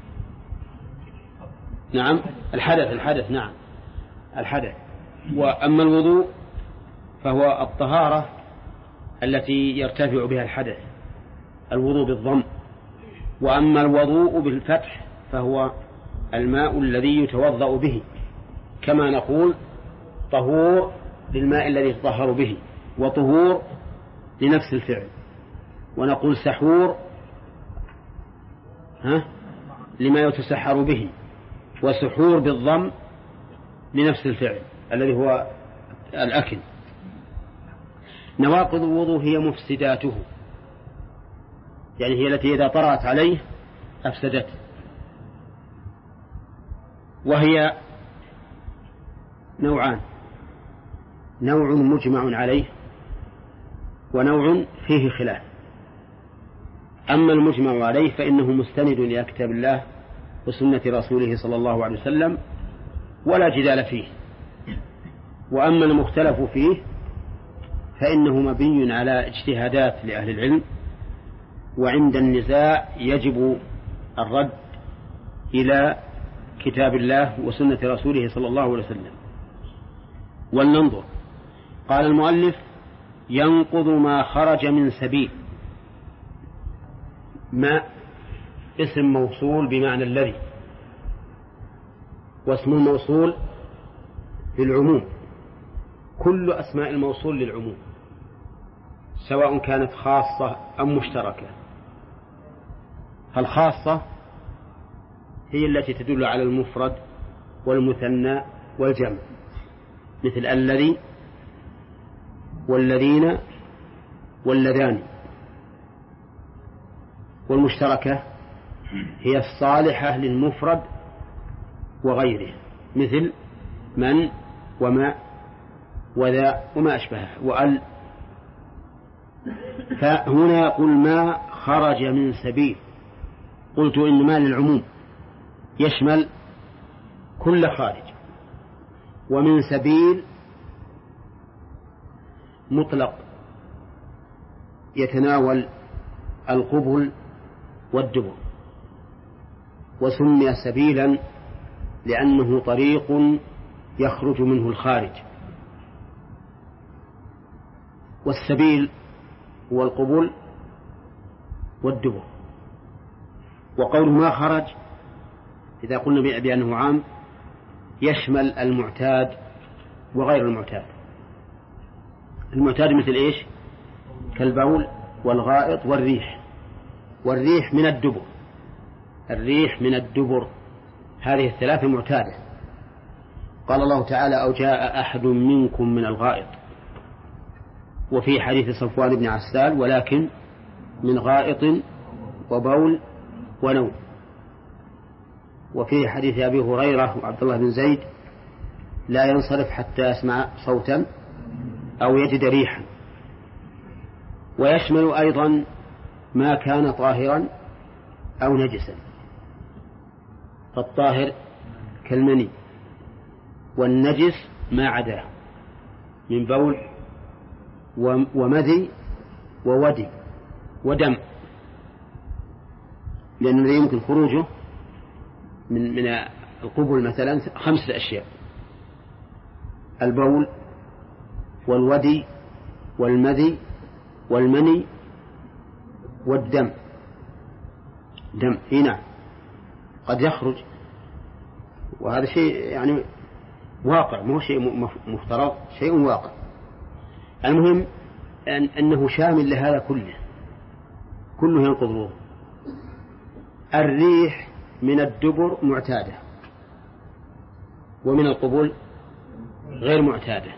نعم الحدث نعم الحدث. وأما الوضوء فهو الطهارة التي يرتفع بها الحدث، الوضوء بالضم. وأما الوضوء بالفتح فهو الماء الذي يتوضأ به، كما نقول طهور للماء الذي يتطهر به، وطهور لنفس الفعل. ونقول سحور لما يتسحر به، وسحور بالضم لنفس الفعل الذي هو الأكل. نواقض الوضوء هي مفسداته، يعني هي التي إذا طرأت عليه أفسدته، وهي نوعان: نوع مجمع عليه ونوع فيه خلاف. أما المجمع عليه فإنه مستند إلى كتاب الله وسنة رسوله صلى الله عليه وسلم ولا جدال فيه. وأما المختلف فيه فإنه مبني على اجتهادات لأهل العلم، وعند النزاع يجب الرد إلى كتاب الله وسنة رسوله صلى الله عليه وسلم. ولننظر. قال المؤلف: ينقض ما خرج من سبيل. ما اسم موصول بمعنى الذي، واسم الموصول للعموم. كل أسماء الموصول للعموم سواء كانت خاصة أم مشتركة. فالخاصة هي التي تدل على المفرد والمثنى والجمع، مثل الذي والذين واللذان. والمشتركة هي الصالحة للمفرد وغيره، مثل من وما وذا وما أشبهه وأل. فهنا يقول ما خرج من سبيل. قلت إن ما للعموم يشمل كل خارج، ومن سبيل مطلق يتناول القبل والدبر، وسمي سبيلا لأنه طريق يخرج منه الخارج. والسبيل هو القبول والدبر. وقوله ما خرج إذا قلنا بأنه عام يشمل المعتاد وغير المعتاد. المعتاد مثل إيش؟ كالبول والغائط والريح. والريح من الدبر، الريح من الدبر، هذه الثلاثة معتادة. قال الله تعالى: أو جاء أحد منكم من الغائط. وفي حديث صفوان بن عسال: ولكن من غائط وبول ونوم. وفي حديث أبي هريرة وعبد الله بن زيد: لا ينصرف حتى يسمع صوتا أو يجد ريحا. ويشمل أيضا ما كان طاهرا أو نجسا، فالطاهر كالمني، والنجس ما عداه من بول ومذي وودي ودم، لأن يمكن خروجه من القبل مثلا 5 أشياء: البول والودي والمذي والمني والدم. دم هنا قد يخرج، وهذا شيء يعني واقع، مو شيء مفترض، شيء واقع. المهم أنه شامل لهذا كله ينقض الوضوء. الريح من الدبر معتادة، ومن القبول غير معتادة،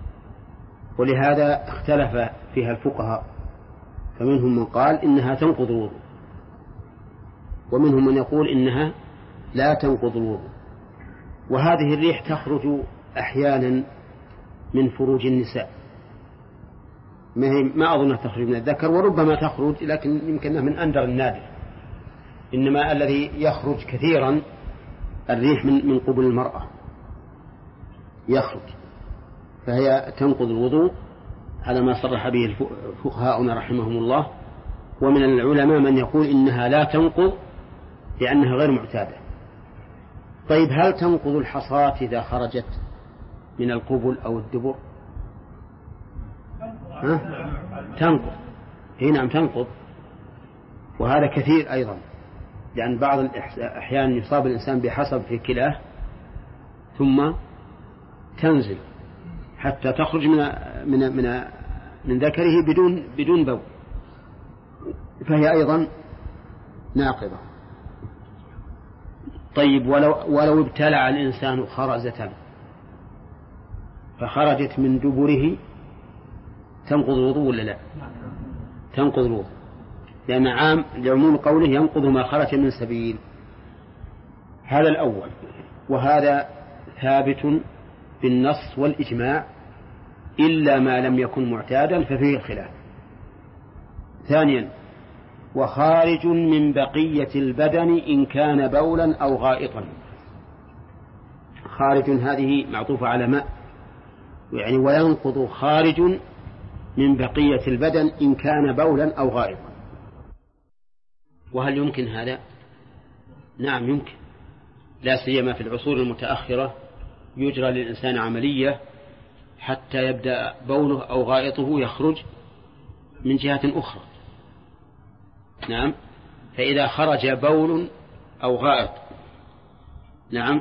ولهذا اختلف فيها الفقهاء، فمنهم من قال إنها تنقض الوضوء، ومنهم من يقول إنها لا تنقض الوضوء. وهذه الريح تخرج أحيانا من فروج النساء، ما أظنها تخرج من الذكر، وربما تخرج لكن يمكنها من أندر النادر، إنما الذي يخرج كثيرا الريح من قبل المرأة يخرج، فهي تنقض الوضوء على ما صرح به الفقهاء رحمهم الله. ومن العلماء من يقول إنها لا تنقض لأنها غير معتادة. طيب، هل تنقض الحصاة إذا خرجت من القبل أو الدبر؟ تنقض، نعم تنقض، وهذا كثير أيضا، لأن بعض الأحيان يصاب الإنسان بحصب في كلاه ثم تنزل حتى تخرج من ذكره بدون بول، فهي أيضا ناقضة. طيب، ولو ابتلع الإنسان خرزة فخرجت من دبره تنقض الوضوء ولا لا؟ تنقض الوضوء، لأن لعموم قوله ينقض ما خرج من سبيل. هذا الأول، وهذا ثابت بالنص والإجماع، إلا ما لم يكن معتادا ففيه خلاف. ثانيا، وخارج من بقية البدن إن كان بولا أو غائطا. خارج هذه معطوفة على ماء، يعني وينقض خارج من بقية البدن إن كان بولا أو غائطا. وهل يمكن هذا؟ نعم يمكن، لا سيما في العصور المتأخرة يجرى للإنسان عملية حتى يبدأ بوله أو غائطه يخرج من جهة أخرى. نعم، فإذا خرج بول أو غائط نعم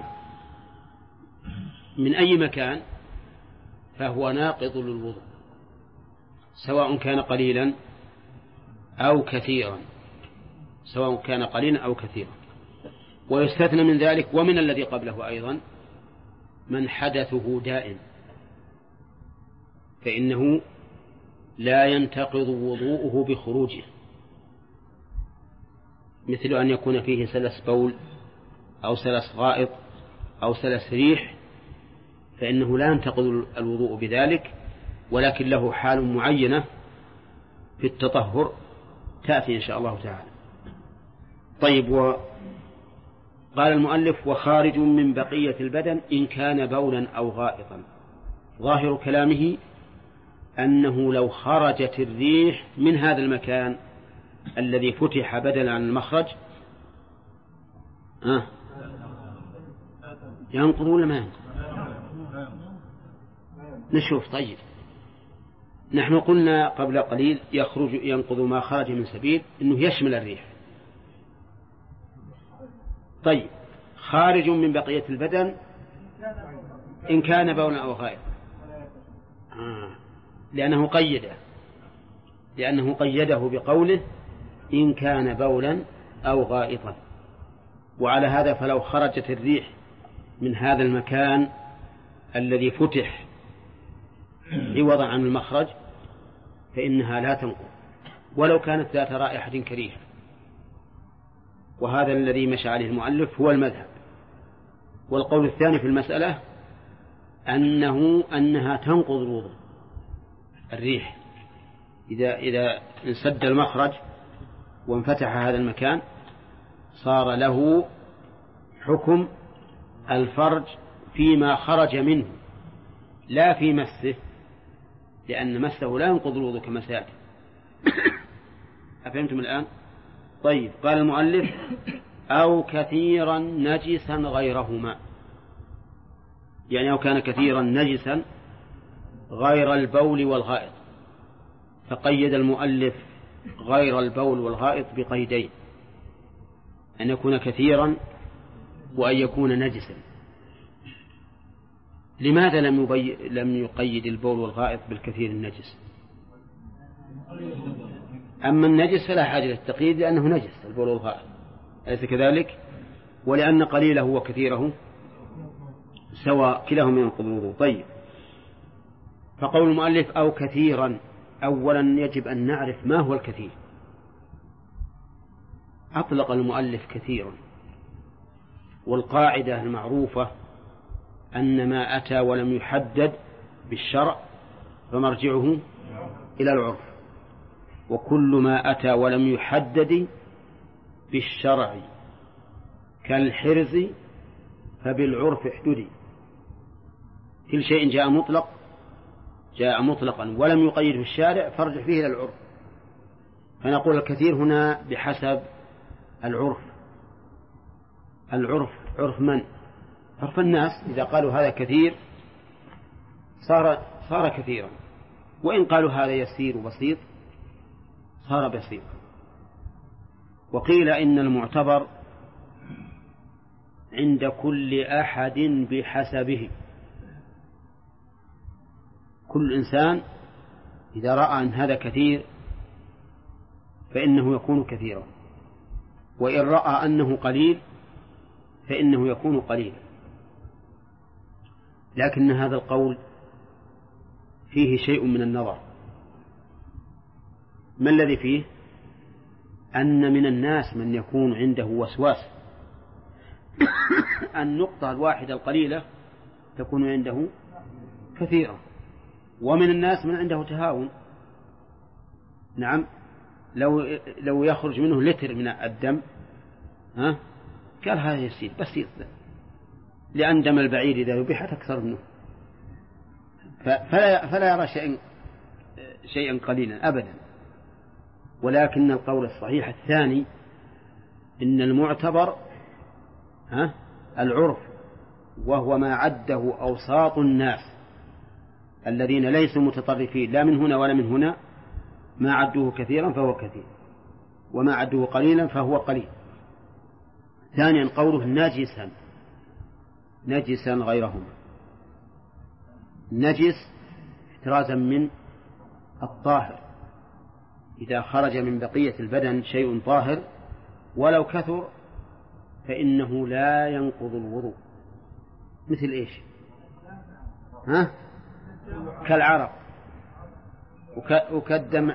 من أي مكان فهو ناقض للوضوء، سواء كان قليلا أو كثيرا، سواء كان قليلا أو كثيرا. ويستثنى من ذلك ومن الذي قبله أيضا من حدثه دائم، فإنه لا ينتقض وضوءه بخروجه، مثل أن يكون فيه سلس بول أو سلس غائط أو سلس ريح، فإنه لا ينتقض الوضوء بذلك، ولكن له حال معينة في التطهر تأتي إن شاء الله تعالى. طيب، وقال المؤلف وخارج من بقية البدن إن كان بولا أو غائطا. ظاهر كلامه أنه لو خرجت الريح من هذا المكان الذي فتح بدلا عن المخرج ينقض ولا ما ينقض؟ نشوف. طيب، نحن قلنا قبل قليل ينقض ما خرج من سبيل، إنه يشمل الريح. طيب، خارج من بقية البدن إن كان بولا أو غائط، لأنه قيده بقوله إن كان بولا أو غائطا. وعلى هذا فلو خرجت الريح من هذا المكان الذي فتح عوضا عن المخرج فإنها لا تنقض ولو كانت ذات رائحة كريهة. وهذا الذي مشى عليه المؤلف هو المذهب. والقول الثاني في المسألة أنها تنقض الوضوء. الريح إذا انسد المخرج وانفتح هذا المكان صار له حكم الفرج فيما خرج منه لا في مسه، لأن مسه لا ينقض الوضوء كما سيأتي. أفهمتم الآن؟ طيب، قال المؤلف أو كثيرا نجسا غيرهما، يعني أو كان كثيرا نجسا غير البول والغائط. فقيد المؤلف غير البول والغائط بقيدين: أن يكون كثيرا وأن يكون نجسا. لماذا لم يقيد البول والغائط بالكثير النجس؟ أما النجس فلا حاجة للتقييد لأنه نجس البول والغائط، أليس كذلك؟ ولأن قليله وكثيره سواء، كلاهما ينقض الوضوء. طيب، فقول المؤلف أو كثيرا، أولا يجب أن نعرف ما هو الكثير. أطلق المؤلف كثيرا، والقاعدة المعروفة أن ما أتى ولم يحدد بالشرع فمرجعه إلى العرف، وكل ما أتى ولم يحدد بالشرع كالحرز فبالعرف احددي. كل شيء جاء مطلقا ولم يقيد في الشارع فارجع فيه إلى العرف. فنقول الكثير هنا بحسب العرف. عرف من؟ عرف الناس. إذا قالوا هذا كثير صار كثيرا، وإن قالوا هذا يسير وبسيط صار بسيطا. وقيل إن المعتبر عند كل أحد بحسبه. كل إنسان إذا رأى أن هذا كثير فإنه يكون كثيرا، وإن رأى أنه قليل فإنه يكون قليلا. لكن هذا القول فيه شيء من النظر. ما الذي فيه؟ أن من الناس من يكون عنده وسواس النقطة الواحدة القليلة تكون عنده كثيرة، ومن الناس من عنده تهاون. نعم، لو يخرج منه لتر من الدم قال هذا يسير بسيط، لأن دم البعير إذا ذبحت أكثر منه، فلا يرى شيئا قليلا أبدا. ولكن القول الصحيح الثاني إن المعتبر العرف، وهو ما عده أوساط الناس الذين ليسوا متطرفين لا من هنا ولا من هنا، ما عدوه كثيرا فهو كثير، وما عدوه قليلا فهو قليل. ثانيا قوله نجسا غيرهما. نجس احترازا من الطاهر، إذا خرج من بقية البدن شيء طاهر ولو كثر فإنه لا ينقض الوضوء. مثل إيش؟ كالعرق وكالدم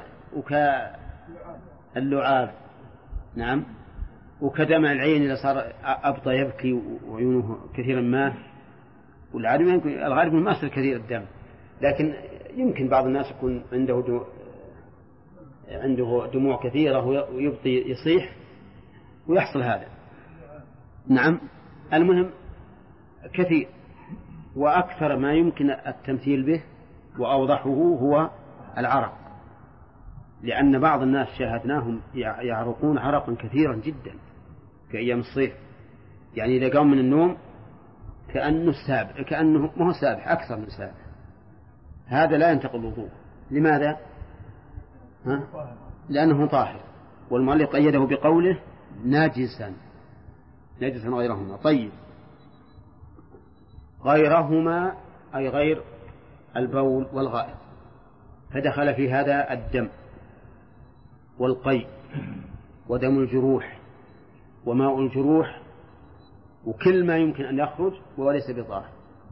وكاللعاب. نعم، وكدمع العين إذا صار أبطى يبكي وعيونه كثيرا ماء. والعالم الغالب ما يصير كثير الدم، لكن يمكن بعض الناس يكون عنده دموع كثيرة ويبطي يصيح ويحصل هذا. نعم، المهم كثير. وأكثر ما يمكن التمثيل به وأوضحه هو العرق، لأن بعض الناس شاهدناهم يعرقون عرقا كثيرا جدا في أيام الصيف، يعني إذا قام من النوم كأنه ما هو سابح، أكثر من سابح. هذا لا ينتقل الوضوء. لماذا؟ لأنه طاهر. والمؤلف قيده بقوله نجسا غيرهما. طيب، غيرهما أي غير البول والغائط، فدخل في هذا الدم والقيء ودم الجروح وماء الجروح وكل ما يمكن أن يخرج وليس بطاهر.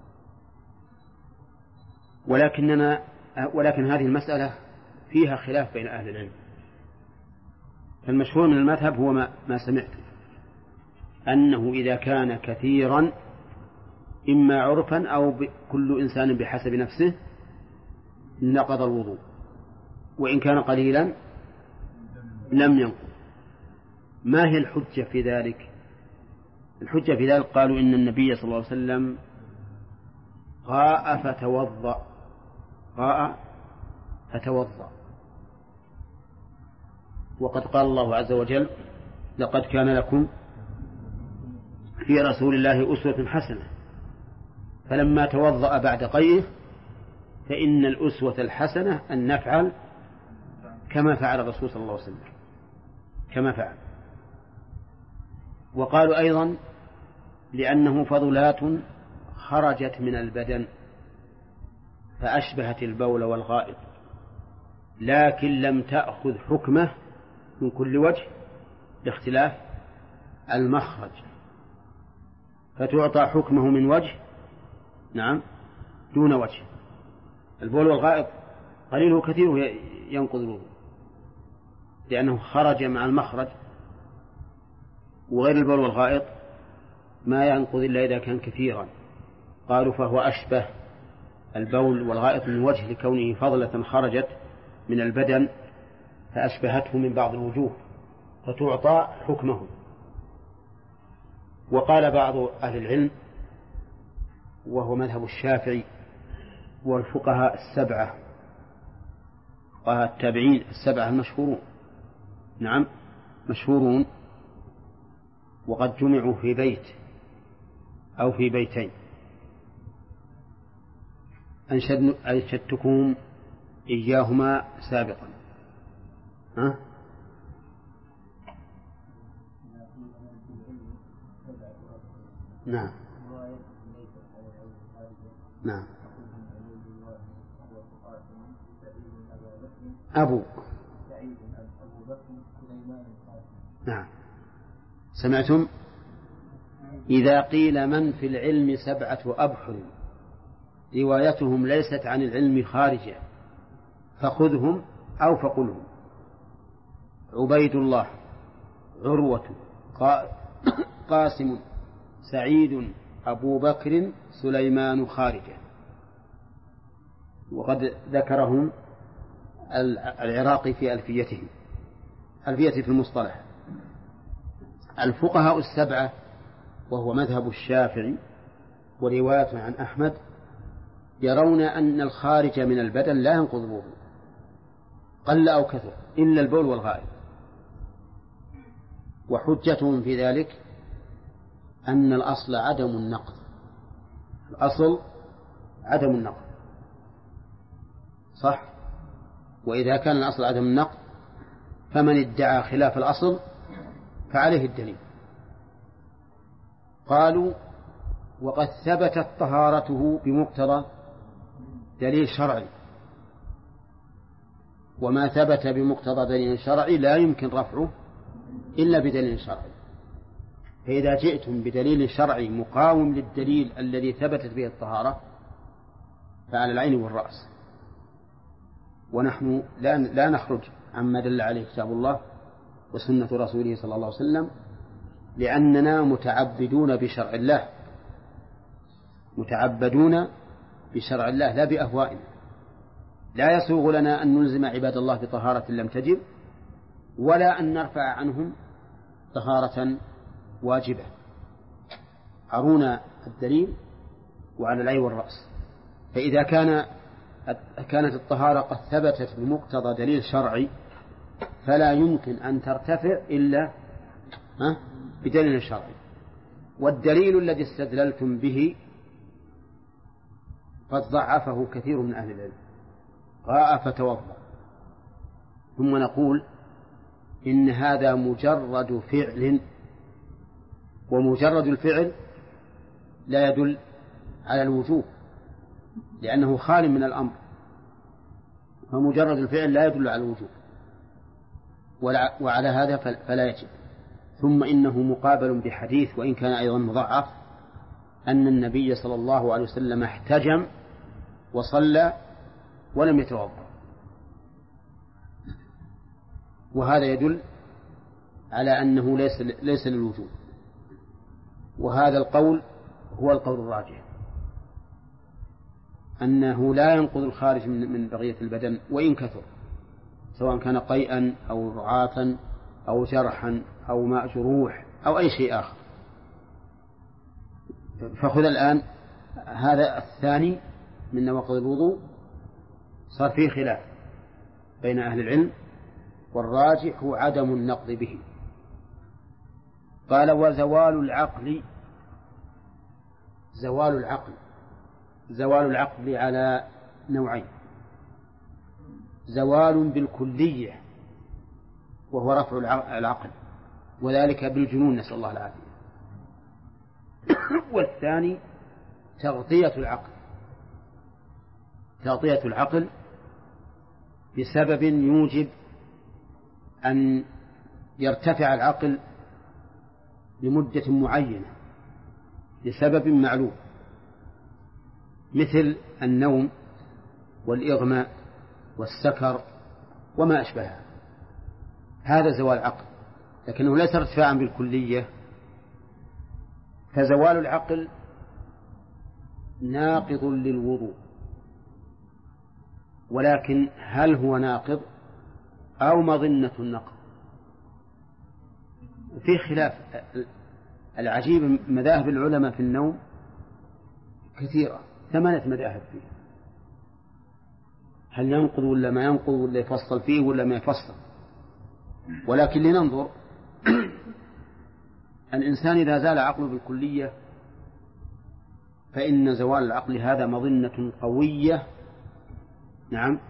ولكن هذه المسألة فيها خلاف بين أهل العلم. فالمشهور من المذهب هو ما سمعت، أنه إذا كان كثيرا إما عرفا أو كل إنسان بحسب نفسه نقض الوضوء، وإن كان قليلا لم ينقض. ما هي الحجة في ذلك؟ الحجة في ذلك قالوا إن النبي صلى الله عليه وسلم قاء فتوضأ، وقد قال الله عز وجل: لقد كان لكم في رسول الله أسوة حسنة. فلما توضأ بعد قيئه فإن الأسوة الحسنة أن نفعل كما فعل الرسول صلى الله عليه وسلم، كما فعل. وقالوا أيضا لأنه فضلات خرجت من البدن فأشبهت البول والغائط، لكن لم تأخذ حكمه من كل وجه لاختلاف المخرج، فتعطى حكمه من وجه دون وجه. البول والغائط قليله وكثيره ينقض الوضوء لأنه خرج مع المخرج، وغير البول والغائط ما ينقض إلا إذا كان كثيرا. قالوا فهو أشبه البول والغائط من وجه لكونه فضلة خرجت من البدن فأشبهته من بعض الوجوه فتعطى حكمه. وقال بعض أهل العلم وهو مذهب الشافعي والفقهاء السبعة، فقهاء التابعين السبعة المشهورون، مشهورون، وقد جمعوا في بيت أو في بيتين. أنشدتكم إياهما سابقا. نعم. أبو نعم. سمعتم؟ إذا قيل من في العلم سبعة أبحر روايتهم ليست عن العلم خارجة فخذهم أو فقلهم: عبيد الله، عروة، قاسم، سعيد، أبو بكر، سليمان خارجة. وقد ذكرهم العراقي في ألفيته في المصطلح. الفقهاء السبعة وهو مذهب الشافعي ورواية عن أحمد يرون أن الخارج من البدن لا ينقض الوضوء قل أو كثر إلا البول والغائط. وحجتهم في ذلك أن الأصل عدم النقض، الأصل عدم النقض، صح؟ وإذا كان الأصل عدم النقض فمن ادعى خلاف الأصل فعليه الدليل. قالوا: وقد ثبتت طهارته بمقتضى دليل شرعي، وما ثبت بمقتضى دليل شرعي لا يمكن رفعه إلا بدليل شرعي. فإذا جئتم بدليل شرعي مقاوم للدليل الذي ثبتت به الطهارة فعلى العين والرأس. ونحن لا نخرج عما دل عليه كتاب الله وسنة رسوله صلى الله عليه وسلم، لأننا متعبدون بشرع الله، متعبدون بشرع الله لا بأهوائنا. لا يسوغ لنا أن نلزم عباد الله بطهارة لم تجب، ولا أن نرفع عنهم طهارة واجبة. أرونا الدليل وعلى العين والرأس. فإذا كانت الطهارة قد ثبتت بمقتضى دليل شرعي فلا يمكن أن ترتفع إلا بدليل شرعي. والدليل الذي استدللتم به قد ضعفه كثير من أهل العلم، قاء فتوضأ. ثم نقول إن هذا مجرد فعل، ومجرد الفعل لا يدل على الوجوب لأنه خال من الأمر، فمجرد الفعل لا يدل على الوجوب، وعلى هذا فلا يجب. ثم إنه مقابل بحديث وإن كان أيضا مضعف أن النبي صلى الله عليه وسلم احتجم وصلى ولم يتوضأ، وهذا يدل على أنه ليس للوجوب. وهذا القول هو القول الراجح، أنه لا ينقض الخارج من بقية البدن وإن كثر، سواء كان قيئا أو رعافا أو جرحا أو ماء جروح أو أي شيء آخر. فخذ الآن هذا الثاني من نواقض الوضوء صار فيه خلاف بين أهل العلم، والراجح هو عدم النقض به. قال وزوال العقل. زوال العقل على نوعين: زوال بالكلية وهو رفع العقل وذلك بالجنون، نسأل الله العافية. والثاني تغطية العقل بسبب يوجب أن يرتفع العقل لمدة معينة لسبب معلوم، مثل النوم والإغماء والسكر وما أشبهها. هذا زوال العقل، لكنه ليس ارتفاعا بالكلية. فزوال العقل ناقض للوضوء، ولكن هل هو ناقض أو مظنة النقض؟ في خلاف. العجيب مذاهب العلماء في النوم كثيرة، 8 مذاهب فيه، هل ينقض ولا ما ينقض، ولا يفصل فيه ولا ما يفصل. ولكن لننظر. الإنسان إذا زال عقله بالكلية فإن زوال العقل هذا مظنة قوية، نعم،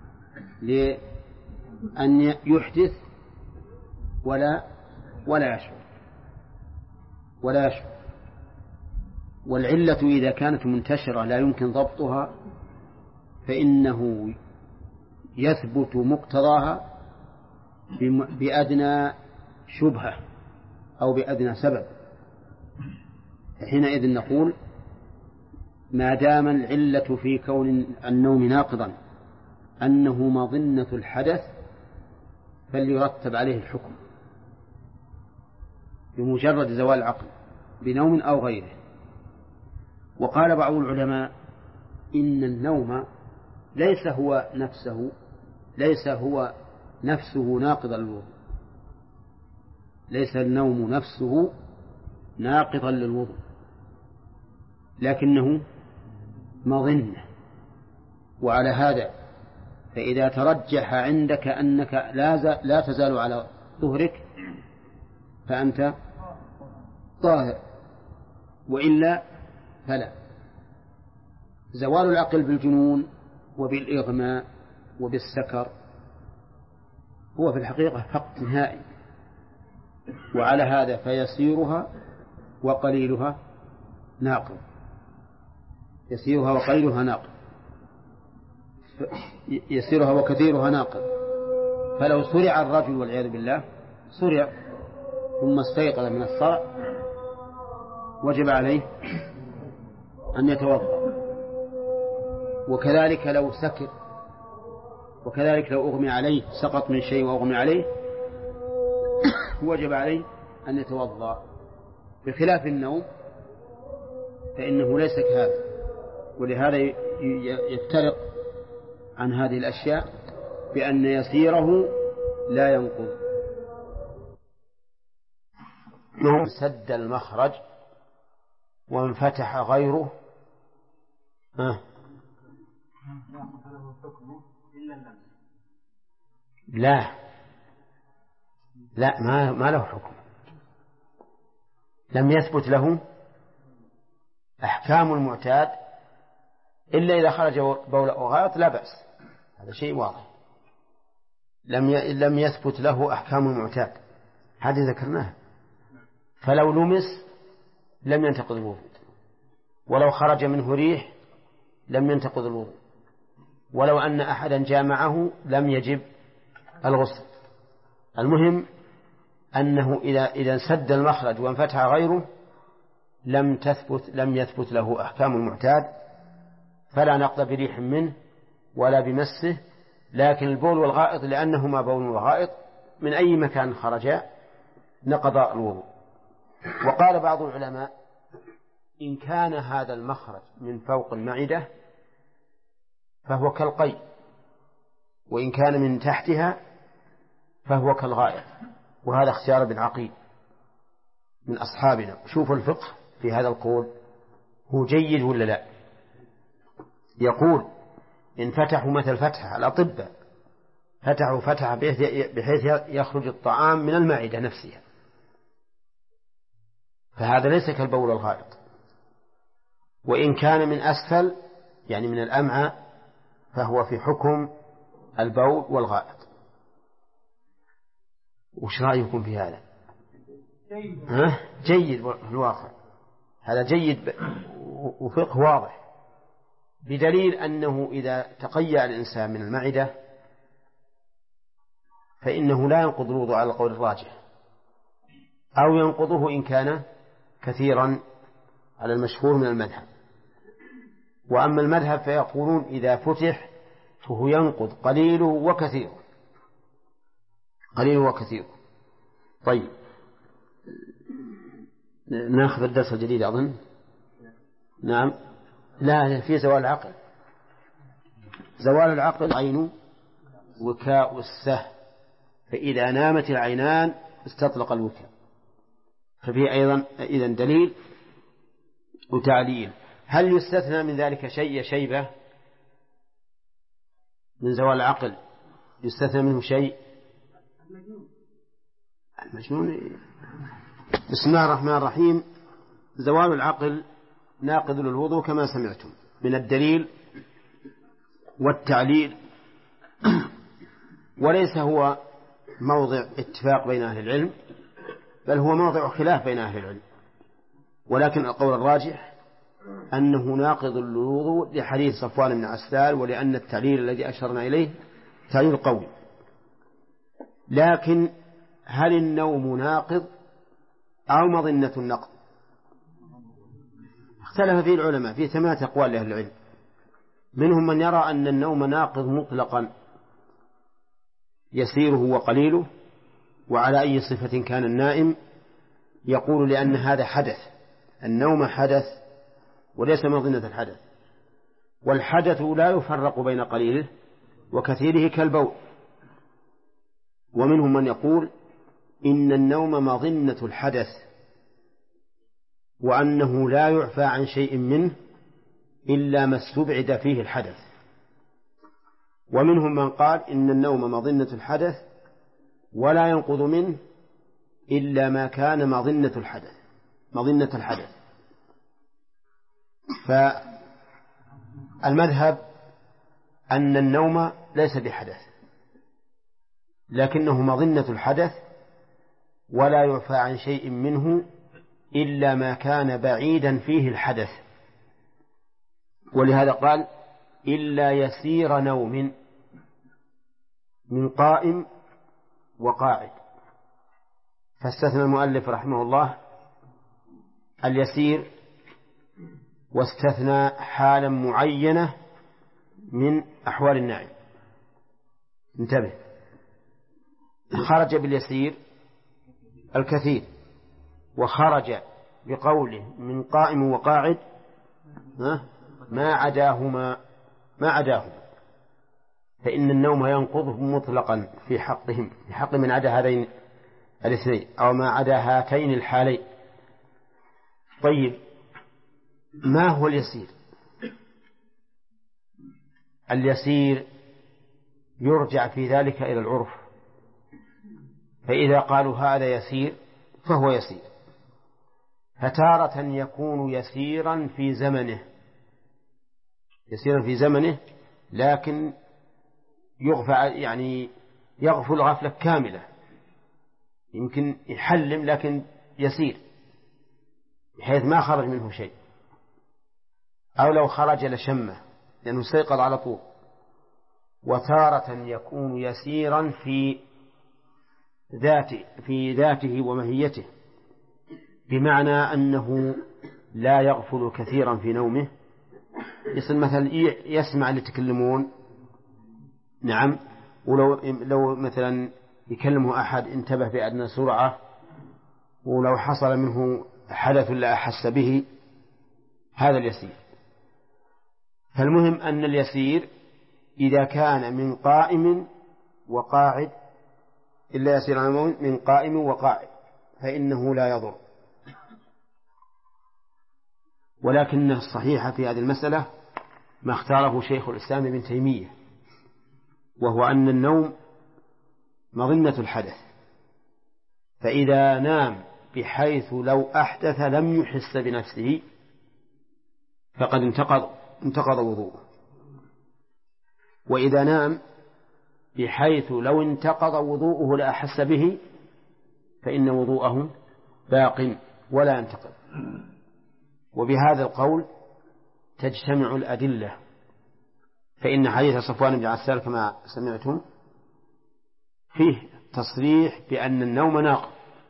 لأن يحدث ولا يشعر. والعلة إذا كانت منتشرة لا يمكن ضبطها فإنه يثبت مقتضاها بأدنى شبهة أو بأدنى سبب. حينئذ نقول ما دام العلة في كون النوم ناقضا أنه مظنة الحدث فليرتب عليه الحكم بمجرد زوال العقل بنوم أو غيره. وقال بعض العلماء إن النوم ليس هو نفسه ناقضا للوضوء، ليس النوم نفسه ناقضا للوضوء، لكنه مظنة. وعلى هذا فإذا ترجح عندك أنك لا تزال على ظهرك فأنت طاهر، وإلا فلا. زوال العقل بالجنون وبالإغماء وبالسكر هو في الحقيقة فقط نهائي، وعلى هذا فيسيرها وقليلها ناقض، يسيرها وكثيرها ناقض. فلو صرع الرجل والعياذ بالله ثم استيقظ من الصرع وجب عليه أن يتوضأ، وكذلك لو سكر، وكذلك لو أغمي عليه، سقط من شيء وأغمي عليه وجب عليه أن يتوضأ. بخلاف النوم فإنه ليس كهذا، ولهذا يفترق عن هذه الأشياء بأن يسيره لا ينقض. سد المخرج وانفتح غيره لا ما له حكم، لم يثبت له أحكام المعتاد إلا إذا خرج بول أو غائط لا بأس، هذا شيء واضح. لم يثبت له أحكام المعتاد، هذه ذكرناها. فلو لمس لم ينتقض الوضوء، ولو خرج منه ريح لم ينتقض الوضوء، ولو أن أحدا جامعه لم يجب الغسل. المهم أنه إذا سد المخرج وانفتح غيره لم يثبت له أحكام المعتاد، فلا نقض بريح منه ولا بمسه. لكن البول والغائط لأنهما بول وغائط من أي مكان خرجا نقض الوضوء. وقال بعض العلماء إن كان هذا المخرج من فوق المعدة فهو كالقي، وإن كان من تحتها فهو كالغائط. وهذا اختيار ابن عقيل من أصحابنا. شوفوا الفقه في هذا القول هو جيد ولا لا؟ يقول إن فتحوا مثل فتحة الأطباء فتحوا فتحة بحيث يخرج الطعام من المعدة نفسها، فهذا ليس كالبول الغائط. وإن كان من أسفل يعني من الأمعاء فهو في حكم البول والغائط. وش رأيكم في هذا؟ جيد في الواقع، هذا جيد وفقه واضح، بدليل أنه إذا تقيأ الإنسان من المعدة فإنه لا ينقض الوضوء على القول الراجح، أو ينقضه إن كان كثيرا على المشهور من المذهب. وأما المذهب فيقولون إذا فتح فهو ينقض قليله وكثيره، قليله وكثيره. طيب ناخذ الدرس الجديد أظن. نعم، لا، في زوال العقل. زوال العقل عين وكاء السه، فإذا نامت العينان استطلق الوكاء، ففيه أيضا إذن دليل وتعليل. هل يستثنى من ذلك شيء شيبة من زوال العقل؟ يستثنى منه شيء؟ المجنون. بسم الله الرحمن الرحيم. زوال العقل ناقض للوضوء كما سمعتم من الدليل والتعليل، وليس هو موضع اتفاق بين أهل العلم، بل هو موضع خلاف بين أهل العلم. ولكن القول الراجح أنه ناقض للوضوء لحديث صفوان بن عسال، ولأن التعليل الذي أشرنا إليه تعليل قوي. لكن هل النوم ناقض أو مظنة النقض؟ اختلف فيه العلماء في 8 أقوال لأهل العلم. منهم من يرى أن النوم ناقض مطلقا يسيره وقليله، وعلى أي صفة كان النائم، يقول لأن هذا حدث، النوم حدث وليس مظنة الحدث، والحدث لا يفرق بين قليله وكثيره كالبول. ومنهم من يقول إن النوم مظنة الحدث، وأنه لا يعفى عن شيء منه إلا ما استبعد فيه الحدث. ومنهم من قال إن النوم مظنة الحدث ولا ينقض منه إلا ما كان مظنة الحدث. فالمذهب أن النوم ليس بحدث، لكنه مظنة الحدث ولا يعفى عن شيء منه إلا ما كان بعيدا فيه الحدث. ولهذا قال إلا يسير نوم من قائم وقاعد، فاستثنى المؤلف رحمه الله اليسير، واستثنى حالا معينة من أحوال النائم. انتبه، خرج باليسير الكثير، وخرج بقوله من قائم وقاعد ما عداهما، فإن النوم ينقضه مطلقا في حقهم، في حق من عدا هذين الاثنين أو ما عدا هاتين الحالين. طيب، ما هو اليسير؟ اليسير يرجع في ذلك إلى العرف، فإذا قالوا هذا يسير فهو يسير. فتارة يكون يسيرا في زمنه، لكن يغفل غفلة كاملة، يمكن يحلم لكن يسير بحيث ما خرج منه شيء، أو لو خرج لشمه لأنه استيقظ على طول. وتارة يكون يسيرا في ذاته وماهيته، بمعنى أنه لا يغفل كثيرا في نومه. يصل مثلا يسمع اللي يتكلمون، نعم، ولو مثلا يكلمه أحد انتبه بأدنى سرعة، ولو حصل منه حدث لا أحس به، هذا اليسير. فالمهم أن اليسير إذا كان من قائم وقاعد إلا يسير على المؤمن من قائم وقاعد فإنه لا يضر. ولكن الصحيح في هذه المسألة ما اختاره شيخ الإسلام ابن تيمية، وهو أن النوم مظنة الحدث، فإذا نام بحيث لو أحدث لم يحس بنفسه فقد انتقض وضوءه، وإذا نام بحيث لو انتقض وضوءه لأحس به فإن وضوءه باق ولا ينتقض. وبهذا القول تجتمع الأدلة، فإن حديث صفوان بن عسال كما سمعتم فيه تصريح بأن النوم ناقض.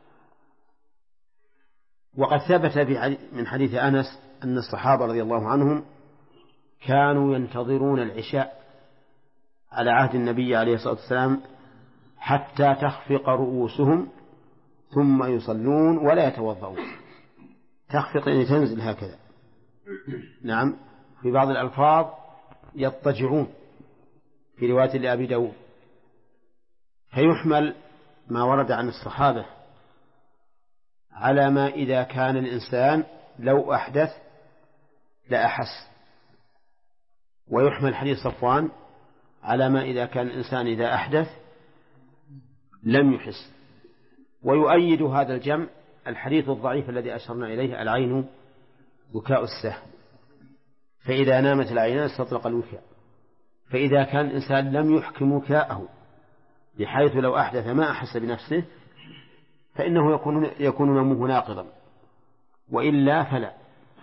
وقد ثبت من حديث أنس أن الصحابة رضي الله عنهم كانوا ينتظرون العشاء على عهد النبي عليه الصلاة والسلام حتى تخفق رؤوسهم ثم يصلون ولا يتوضؤون. تخفق يعني تنزل هكذا. نعم، في بعض الألفاظ يضطجعون في رواية لأبي داود. فيحمل ما ورد عن الصحابة على ما إذا كان الإنسان لو أحدث لأحس، ويحمل حديث صفوان على ما إذا كان الإنسان إذا أحدث لم يحس. ويؤيد هذا الجمع الحديث الضعيف الذي أشرنا إليه: العين وكاء السهم، فإذا نامت العينان استطرق الوكاء. فإذا كان الإنسان لم يحكم وكاءه بحيث لو أحدث ما أحس بنفسه فإنه يكون نومه ناقضا، وإلا فلا.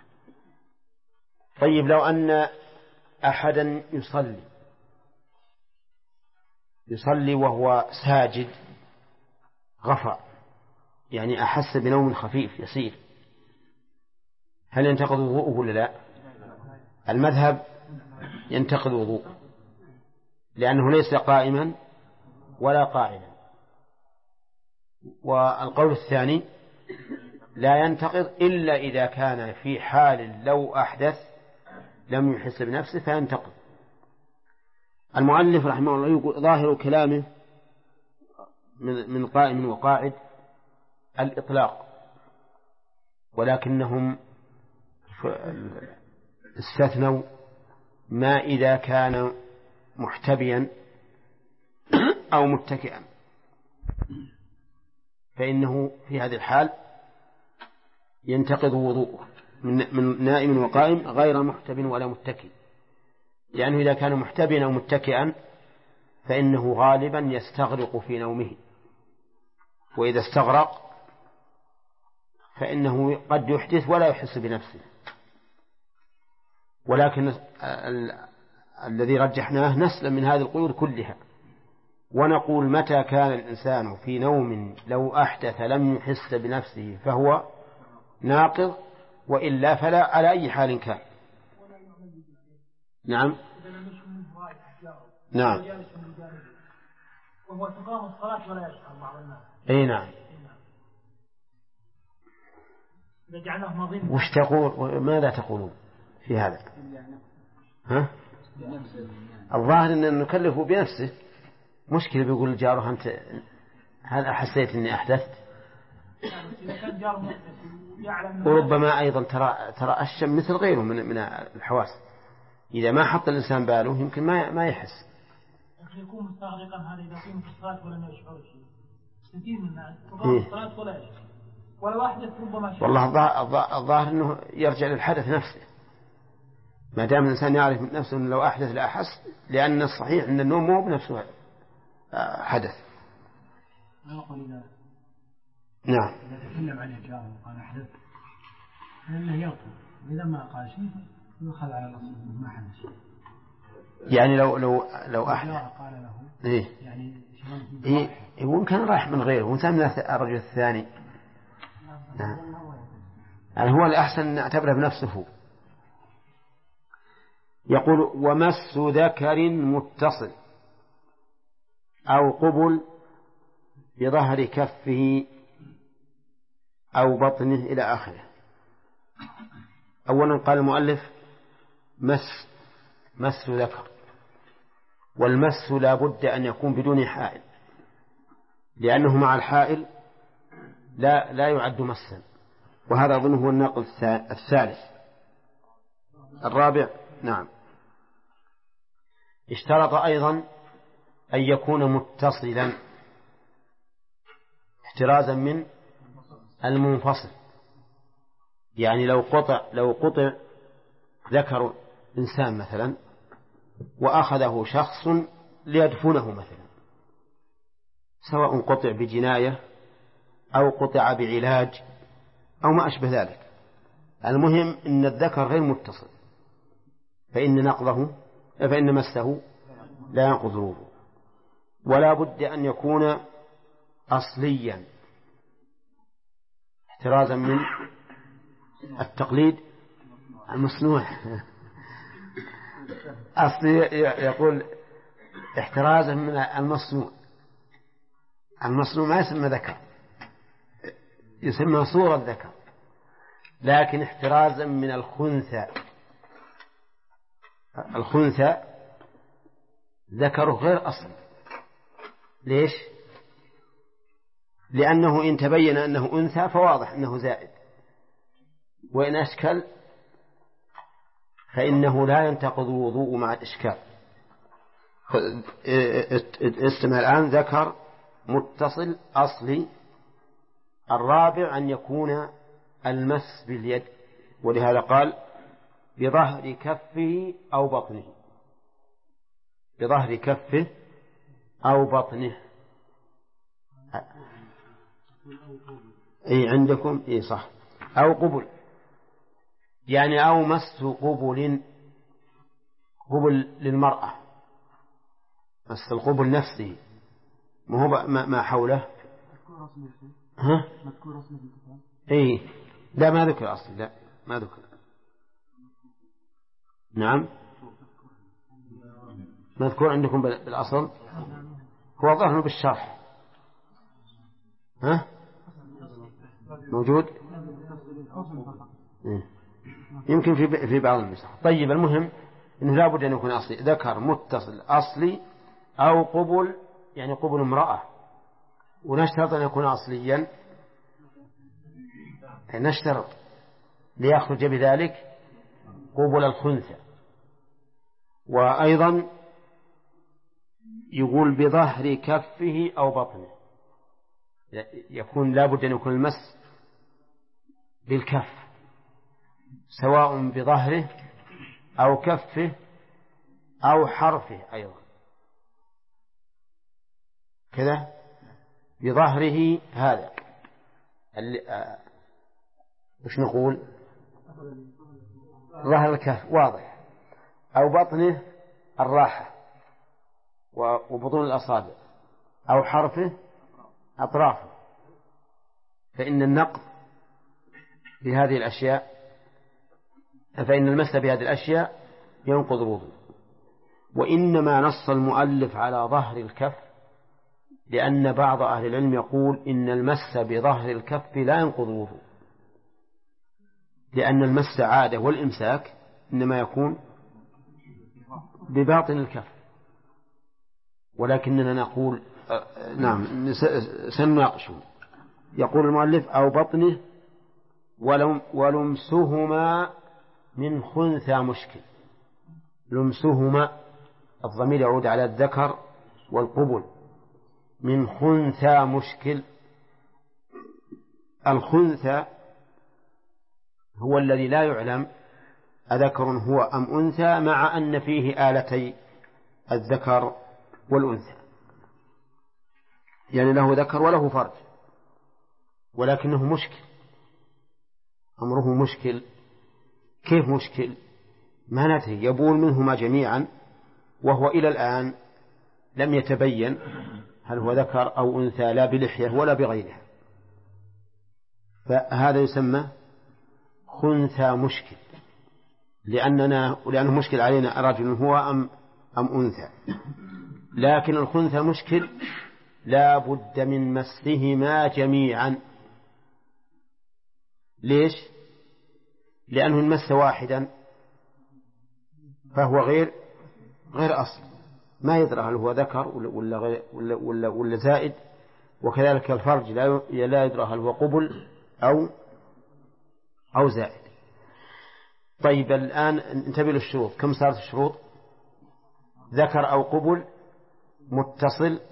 طيب، لو أن أحدا يصلي وهو ساجد غفى، يعني أحس بنوم خفيف يسير، هل ينتقض وضوءه ولا لا؟ المذهب ينتقض وضوءه، لأنه ليس قائما ولا قاعدا. والقول الثاني لا ينتقض إلا إذا كان في حال لو أحدث لم يحس بنفسه فينتقض. المؤلف رحمه الله يقول ظاهر كلامه من قائم وقاعد الإطلاق، ولكنهم استثنوا ما إذا كان محتبيا أو متكئا، فإنه في هذه الحال ينتقض وضوءه من نائم وقائم غير محتب ولا متكئ، لأنه إذا كان محتبيا أو متكئا فإنه غالبا يستغرق في نومه، وإذا استغرق فإنه قد يحدث ولا يحس بنفسه. ولكن الذي رجحناه نسلم من هذه القيود كلها، ونقول متى كان الإنسان في نوم لو أحدث لم يحس بنفسه فهو ناقض، وإلا فلا على أي حال كان. نعم نعم، وهو تقام الصلاة ولا يشعر بعض الناس. أي نعم. وش تقول؟ ماذا تقولون في هذا؟ ها؟ الظاهر أن نكلفه بنفسه. مشكلة بيقول جاره أنت هل حسيت أني أحدثت؟ وربما أيضا ترى الشم مثل غيره من الحواس، إذا ما حط الإنسان باله يمكن ما يحس. يكون مستغرقا هذا إذا قيم في الصلاة ولم يشعر شيء. كثير من الناس تقام الصلاة ولا يشعر، ولو أحدث ربما شعر. والله الظاهر أنه يرجع للحدث نفسه، ما دام الإنسان يعرف من نفسه أنه لو أحدث لا أحس، لأن الصحيح أن النوم مو بنفسه حدث. نعم. إذا تكلم عن الجار وقال أحدث فإنه يطلب، إذا ما قال شيء يؤخذ على نصيبه ما حدث شيء. يعني لو أحدث قال له إيه يعني إيه وممكن رايح من غيره ومثل الرجل الثاني. نعم. يعني هو الأحسن أن نعتبره بنفسه. يقول ومس ذكر متصل أو قبل بظهر كفه أو بطنه إلى آخره. أولا قال المؤلف مس ذكر، والمس لا بد أن يكون بدون حائل، لأنه مع الحائل لا يعد مسا. وهذا أظنه هو الناقض الثالث. الرابع نعم، اشترط أيضا أن يكون متصلا احترازا من المنفصل. يعني لو قطع ذكر إنسان مثلا وأخذه شخص ليدفنه مثلا، سواء قطع بجناية أو قطع بعلاج أو ما أشبه ذلك، المهم أن الذكر غير متصل، فإن مسه لا ينقض الوضوء. ولا بد أن يكون أصليا احترازا من التقليد المصنوع. أصلي يقول احترازا من المصنوع. المصنوع ما يسمى ذكر، يسمى صورة ذكر، لكن احترازا من الخنثى. الخنثى ذكره غير أصل. ليش؟ لأنه إن تبين أنه أنثى فواضح أنه زائد، وإن أشكل فإنه لا ينتقض الوضوء مع الإشكال. استمع الآن، ذكر متصل أصلي. الرابع أن يكون المس باليد، ولهذا قال بظهر كفه أو بطنه. بظهر كفه أو بطنه. أي عندكم أي صح. أو قبل، يعني أو مس قبل للمرأة، مس القبل نفسه ما هو ما حوله. ها؟ إيه لا ما ذكر أصلا، لا ما ذكر. نعم مذكور عندكم بالأصل، هو ظهر بالشرح. ها موجود يمكن في بعض النسخ. طيب المهم إنه لا بد أن يكون أصلي، ذكر متصل أصلي أو قبل، يعني قبل امرأة. ونشترط أن يكون أصليا، نشترط ليخرج بذلك قبل الخنثى. وأيضا يقول بظهر كفه أو بطنه، يكون لا بد أن يكون المس بالكف، سواء بظهره أو كفه أو حرفه أيضا كذا. بظهره هذا وش نقول؟ ظهر الكف واضح، أو بطنه الراحة وبطون الأصابع، أو حرفه أطرافه. فإن النقض بهذه الأشياء، فإن المس بهذه الأشياء ينقض الوضوء. وإنما نص المؤلف على ظهر الكف لأن بعض أهل العلم يقول إن المس بظهر الكف لا ينقض الوضوء، لأن المس عادة والإمساك إنما يكون بباطن الكف. ولكننا نقول نعم سنناقشه. يقول المؤلف أو بطنه ولمسهما من خنثى مشكل. لمسهما الضمير يعود على الذكر والقبل. من خنثى مشكل. الخنثى هو الذي لا يعلم أذكر هو أم أنثى، مع أن فيه آلتي الذكر والأنثى، يعني له ذكر وله فرج، ولكنه مشكل، أمره مشكل. كيف مشكل؟ ما ندري، يبول منهما جميعا وهو إلى الآن لم يتبين هل هو ذكر أو أنثى، لا بلحية ولا بغيرها. فهذا يسمى خنثى مشكل، لأنه مشكل علينا رجل هو أم أنثى. لكن الخنثى مشكل لا بد من مسهما جميعا. ليش؟ لأنه المس واحدا فهو غير أصل، ما يدرى هل هو ذكر ولا زائد، وكذلك الفرج لا يدرى هل هو قبل أو زائد. طيب الآن انتبه للشروط. كم صارت الشروط؟ ذكر أو قبل، متصل،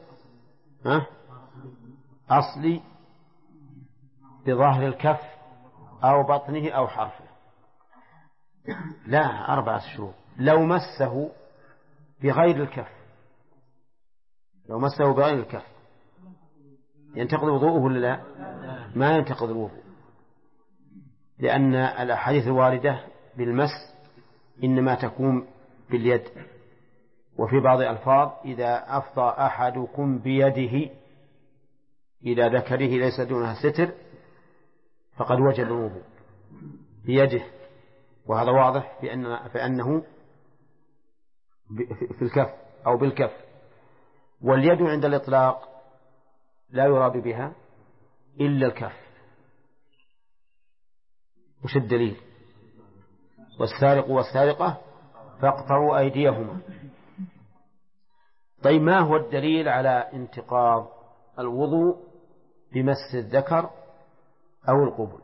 أصلي، بظاهر الكف أو بطنه أو حرفه. لا، 4 شروط. لو مسه بغير الكف، ينتقض وضوءه ولا لا؟ ما ينتقض الوضوء، لأن الأحاديث الواردة بالمس إنما تكون باليد. وفي بعض الألفاظ إذا أفضى أحدكم بيده إلى ذكره ليس دونها ستر فقد وجب الوضوء بيده، وهذا واضح فإنه في الكف أو بالكف. واليد عند الإطلاق لا يراد بها إلا الكف. وش الدليل؟ والسارق والسارقة فاقطعوا أيديهما. طيب ما هو الدليل على انتقاض الوضوء بمس الذكر أو القبل؟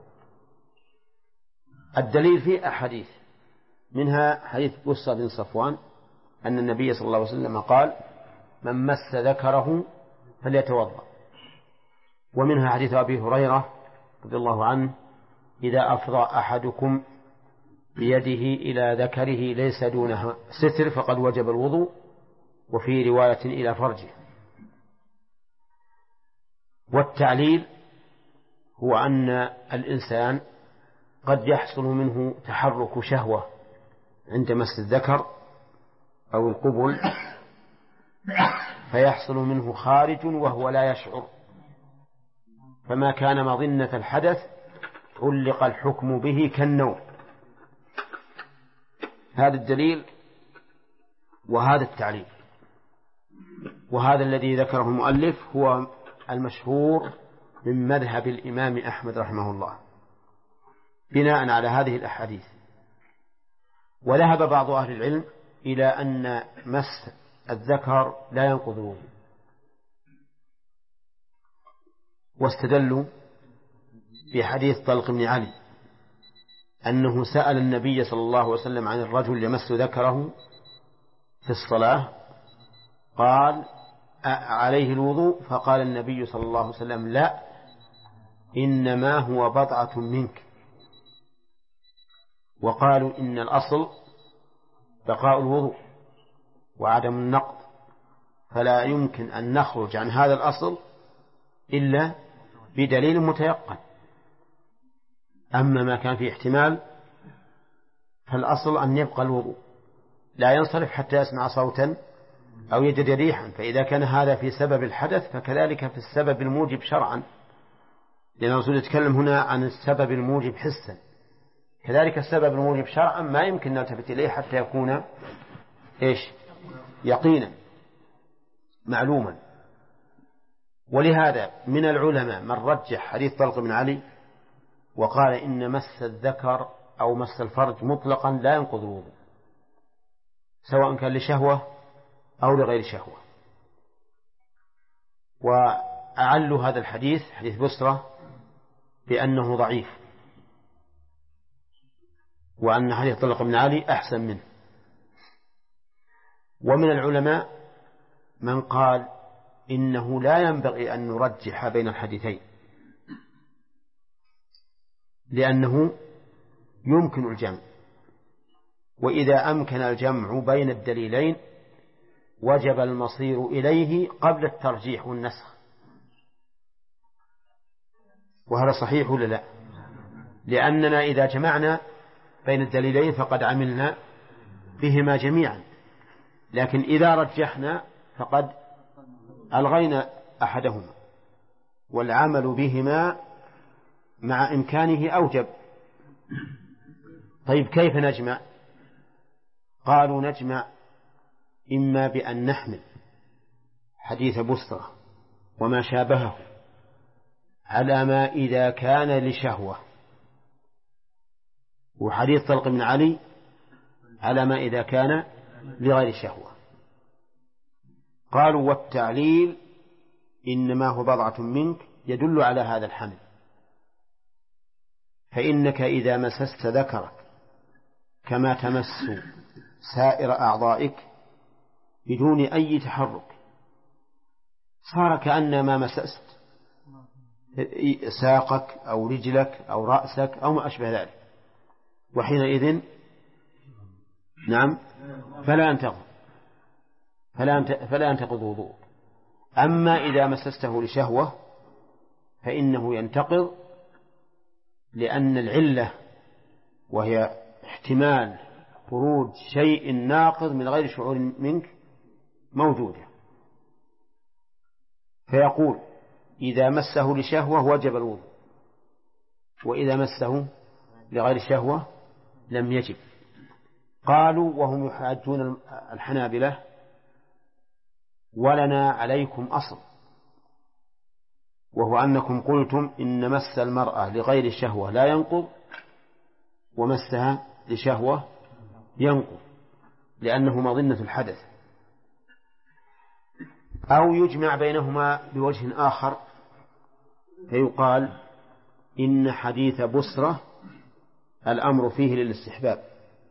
الدليل فيه أحاديث، منها حديث بصرة بن صفوان أن النبي صلى الله عليه وسلم قال: من مس ذكره فليتوضأ. ومنها حديث أبي هريرة رضي الله عنه: إذا أفضى أحدكم بيده إلى ذكره ليس دونها ستر فقد وجب الوضوء. وفي رواية إلى فرجه. والتعليل هو أن الإنسان قد يحصل منه تحرك شهوة عند مس الذكر أو القبل، فيحصل منه خارج وهو لا يشعر، فما كان مظنة الحدث علق الحكم به كالنوم. هذا الدليل وهذا التعليل، وهذا الذي ذكره المؤلف هو المشهور من مذهب الإمام أحمد رحمه الله بناء على هذه الأحاديث. وذهب بعض أهل العلم إلى أن مس الذكر لا ينقض الوضوء، واستدلوا بحديث طلق بن علي أنه سأل النبي صلى الله عليه وسلم عن الرجل يمس ذكره في الصلاة، قال: عليه الوضوء؟ فقال النبي صلى الله عليه وسلم: لا، إنما هو بضعة منك. وقالوا إن الأصل بقاء الوضوء وعدم النقض، فلا يمكن أن نخرج عن هذا الأصل إلا بدليل متيقن. أما ما كان فيه احتمال فالأصل أن يبقى الوضوء، لا ينصرف حتى يسمع صوتا أو يجد ريحا. فإذا كان هذا في سبب الحدث فكذلك في السبب الموجب شرعا، لأن الرسول يتكلم هنا عن السبب الموجب حسا، كذلك السبب الموجب شرعا ما يمكن نلتفت إليه حتى يكون يقينا معلوما. ولهذا من العلماء من رجح حديث طلق بن علي وقال إن مس الذكر أو مس الفرج مطلقا لا ينقض الوضوء، سواء كان لشهوة أو لغير شهوة. وأعلوا هذا الحديث حديث بسرة بأنه ضعيف، وأن حديث طلق بن علي أحسن منه. ومن العلماء من قال إنه لا ينبغي أن نرجح بين الحديثين، لأنه يمكن الجمع، وإذا أمكن الجمع بين الدليلين وجب المصير إليه قبل الترجيح والنسخ. وهذا صحيح ولا لا؟ لأننا إذا جمعنا بين الدليلين فقد عملنا بهما جميعا، لكن إذا رجحنا فقد ألغينا أحدهما، والعمل بهما مع إمكانه أوجب. طيب كيف نجمع؟ قالوا نجمع إما بأن نحمل حديث بسرة وما شابهه على ما إذا كان لشهوة، وحديث طلق بن علي على ما إذا كان لغير شهوة. قالوا والتعليل إنما هو بضعة منك يدل على هذا الحمل، فإنك إذا مسست ذكرك كما تمس سائر أعضائك بدون أي تحرك صار كأن ما مسست ساقك أو رجلك أو رأسك أو ما أشبه ذلك، وحينئذ نعم فلا ينتقض وضوء. أما إذا مسسته لشهوة فإنه ينتقض، لأن العلة وهي احتمال خروج شيء ناقض من غير شعور منك موجودة. فيقول إذا مسه لشهوة وجب الوضوء، وإذا مسه لغير شهوة لم يجب. قالوا وهم يحاجون الحنابلة ولنا عليكم أصل، وهو أنكم قلتم إن مس المرأة لغير شهوة لا ينقض، ومسها لشهوة ينقض، لأنه مظنة الحدث. أو يجمع بينهما بوجه آخر فيقال إن حديث بصرة الأمر فيه للاستحباب،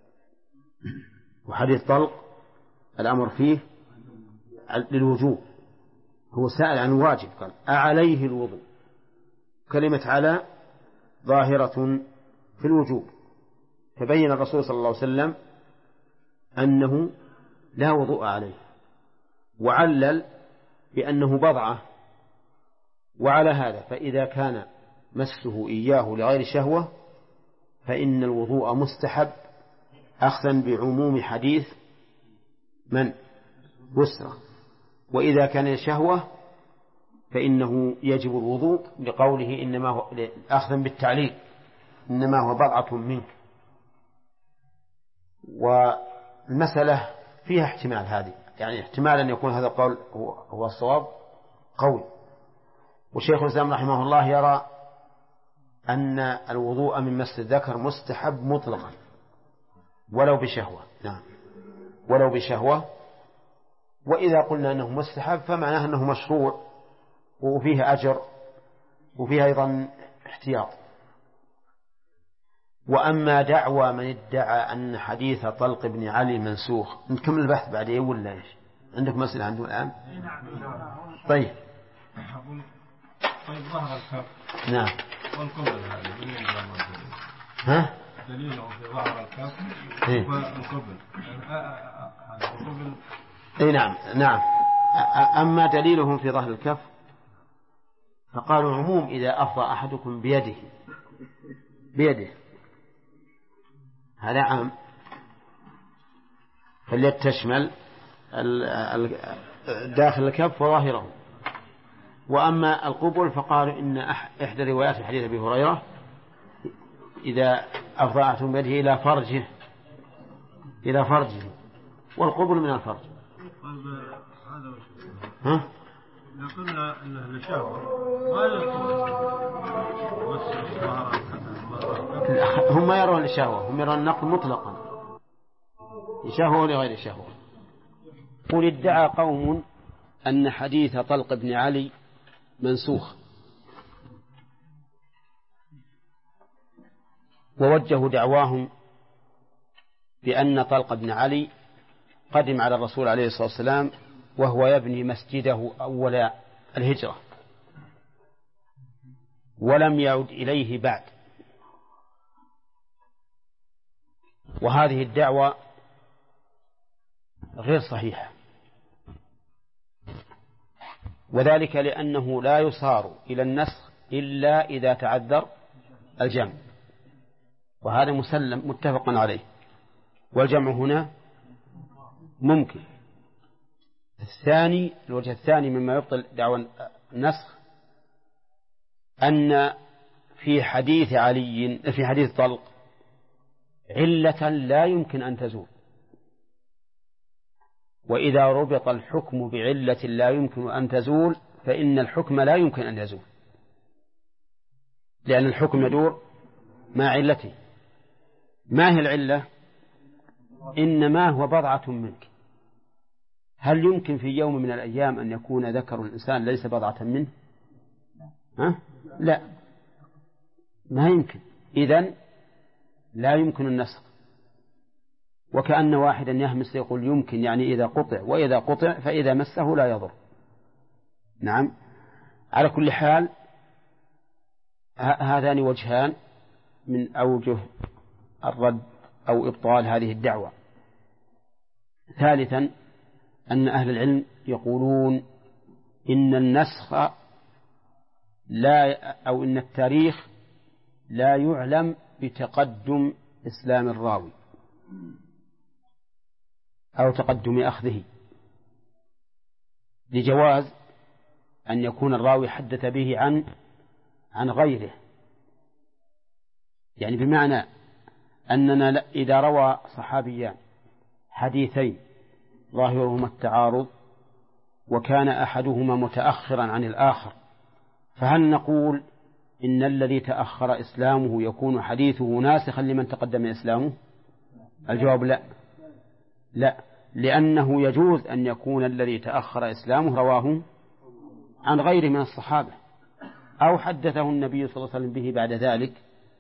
وحديث طلق الأمر فيه للوجوب. هو سأل عن واجب قال أعليه الوضوء، كلمة على ظاهرة في الوجوب، فبين الرسول صلى الله عليه وسلم أنه لا وضوء عليه، وعلل بأنه بضعة. وعلى هذا فإذا كان مسه إياه لغير شهوة فإن الوضوء مستحب أخذا بعموم حديث من بسرة، وإذا كان شهوة فإنه يجب الوضوء لقوله إنما هو أخذا بالتعليل إنما هو بضعة منك. والمسألة فيها احتمال، هذه يعني احتمال أن يكون هذا القول هو الصواب قوي. وشيخ الإسلام رحمه الله يرى أن الوضوء من مس الذكر مستحب مطلقا ولو بشهوة. نعم ولو بشهوة. وإذا قلنا أنه مستحب فمعناه أنه مشروع وفيه أجر وفيه أيضا احتياط. وأما دعوى من ادعى أن حديث طلق بن علي منسوخ، نكمل البحث بعدين ولا إيش؟ عندك مسألة عنده الآن؟ طيب ظهر الكف. نعم. والقبل هذا ها؟ دليله في ظهر الكف والقبل. القبل. أي نعم. أما دليلهم في ظهر الكف فقالوا عموم إذا أفضى أحدكم بيده هذا عام، فاليد تشمل داخل الكف وظاهره. وأما القبل فقالوا إن إحدى روايات الحديث أبي هريرة إذا أفضى أحدكم بيده إلى فرجه والقبل من الفرج. ها؟ إذا قلنا أنه لشهوة هم يرون الشهوة، هم يرون النقل مطلقا لشهوة ولغير شهوة. قل ادعى قوم أن حديث طلق بن علي منسوخ، ووجهوا دعواهم بأن طلق بن علي قدم على الرسول عليه الصلاة والسلام وهو يبني مسجده أول الهجرة ولم يعد إليه بعد. وهذه الدعوة غير صحيحة، وذلك لأنه لا يصار إلى النسخ إلا إذا تعذر الجمع، وهذا مسلم متفق عليه، والجمع هنا ممكن. الوجه الثاني مما يبطل دعوى النسخ أن في حديث علي في حديث طلق علة لا يمكن أن تزول، وإذا ربط الحكم بعلة لا يمكن أن تزول فإن الحكم لا يمكن أن يزول، لأن الحكم يدور مع علته. ما هي العلة؟ إنما هو بضعة منك. هل يمكن في يوم من الأيام أن يكون ذكر الإنسان ليس بضعة منه؟ لا، ما يمكن. إذن لا يمكن النسخ. وكأن واحدا يهمس يقول يمكن، يعني إذا قطع، وإذا قطع فإذا مسه لا يضر. نعم. على كل حال هذان وجهان من أوجه الرد أو إبطال هذه الدعوة. ثالثا أن أهل العلم يقولون إن النسخ أو إن التاريخ لا يعلم بتقدم إسلام الراوي أو تقدم أخذه، لجواز أن يكون الراوي حدث به عن غيره. يعني بمعنى أننا إذا روى صحابيان حديثين ظاهرهما التعارض وكان أحدهما متأخرا عن الآخر، فهل نقول إن الذي تأخر إسلامه يكون حديثه ناسخا لمن تقدم إسلامه؟ الجواب لا، لأنه يجوز أن يكون الذي تأخر إسلامه رواه عن غيره من الصحابة أو حدثه النبي صلى الله عليه وسلم به بعد ذلك،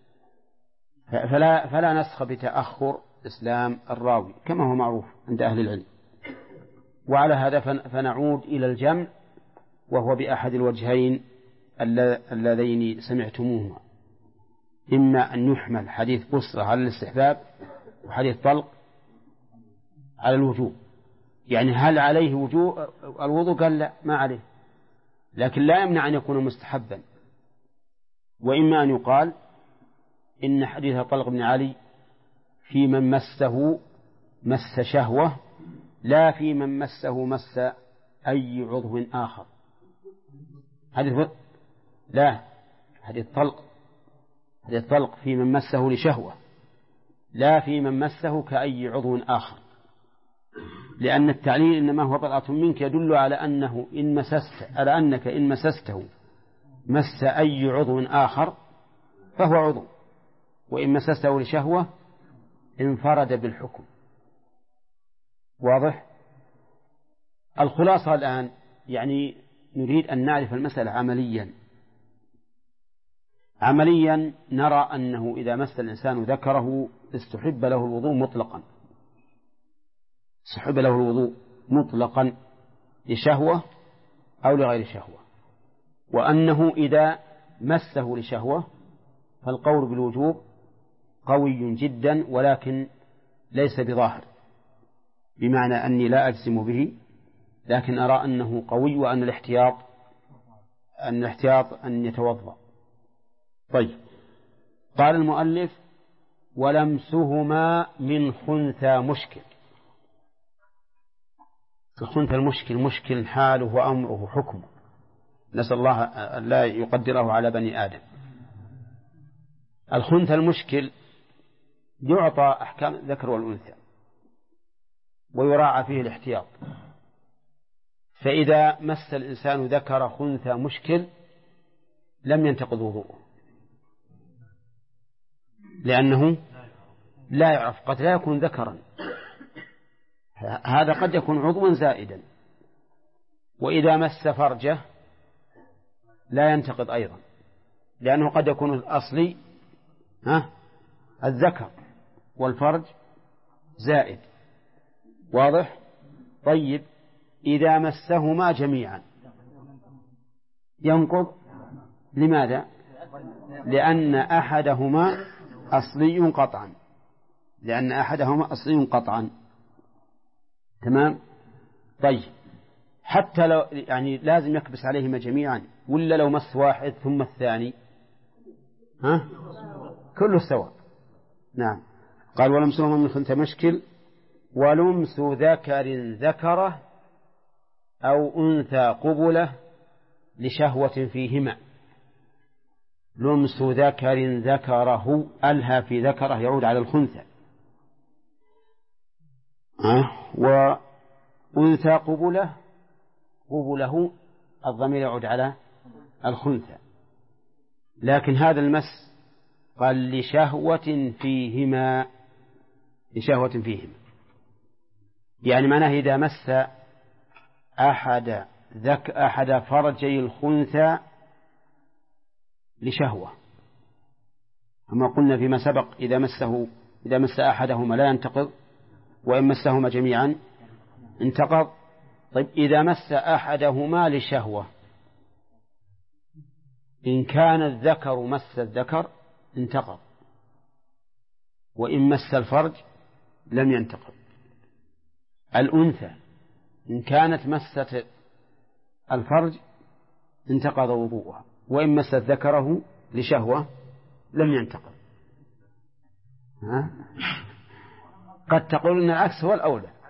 فلا نسخ بتأخر إسلام الراوي كما هو معروف عند أهل العلم. وعلى هذا فنعود إلى الجمع، وهو بأحد الوجهين اللذين سمعتموهما، إما أن يحمل حديث بصرة على الاستحباب وحديث طلق على الوجوب. يعني هل عليه الوضوء؟ قال لا، ما عليه، لكن لا يمنع أن يكون مستحبا. وإما أن يقال إن حديث طلق بن علي في من مسه مس شهوة لا في من مسه مس أي عضو آخر. حديث طلق في من مسه لشهوة لا في من مسه كأي عضو آخر، لأن التعليل إنما هو بضعة منك يدل على أنك إن مسسته مس أي عضو آخر فهو عضو، وإن مسسته لشهوة انفرد بالحكم. واضح؟ الخلاصة الآن يعني نريد أن نعرف المسألة عمليا نرى أنه إذا مس الإنسان ذكره استحب له الوضوء مطلقا لشهوة أو لغير شهوة، وأنه إذا مسه لشهوة فالقول بالوجوب قوي جدا ولكن ليس بظاهر، بمعنى أني لا أجزم به، لكن أرى أنه قوي وأن الاحتياط أن يتوضأ. طيب، قال المؤلف ولمسهما من خنثى مشكل. الخنثى المشكل مشكل حاله وأمره حكمه، نسأل الله أن لا يقدره على بني آدم. الخنثى المشكل يعطى أحكام الذكر والأنثى ويراعى فيه الاحتياط، فإذا مس الإنسان ذكر خنثى مشكل لم ينتقض وضوءه، لأنه لا يعرف، قد لا يكون ذكرا، هذا قد يكون عضوا زائدا. وإذا مس فرجه لا ينتقض أيضا، لأنه قد يكون الأصلي الذكر والفرج زائد. واضح؟ طيب، إذا مسهما جميعا ينقض. لماذا؟ لأن أحدهما أصلي قطعا. تمام؟ طيب، حتى لو يعني لازم يكبس عليهما جميعا، ولا لو مس واحد ثم الثاني كله سواء. نعم. قال ولمسهما من خنثى مشكل ولمس ذكر ذكره أو أنثى قبله لشهوة فيهما. لمس ذكر ذكره، ألها في ذكره يعود على الخنثى، وأنثى قبله الضمير يعود على الخنثى، لكن هذا المس قال لشهوة فيهما، يعني معناه إذا مس أحد فرجي الخنثى لشهوة، كما قلنا فيما سبق إذا مس أحدهما لا ينتقض، وإن مسهما جميعا انتقض. طيب إذا مس أحدهما لشهوة، إن كان الذكر مس الذكر انتقض، وإن مس الفرج لم ينتقض. الأنثى إن كانت مست الفرج انتقض وضوءها، وإن مست ذكره لشهوة لم ينتقض. قد تقول إن العكس هو الأولى،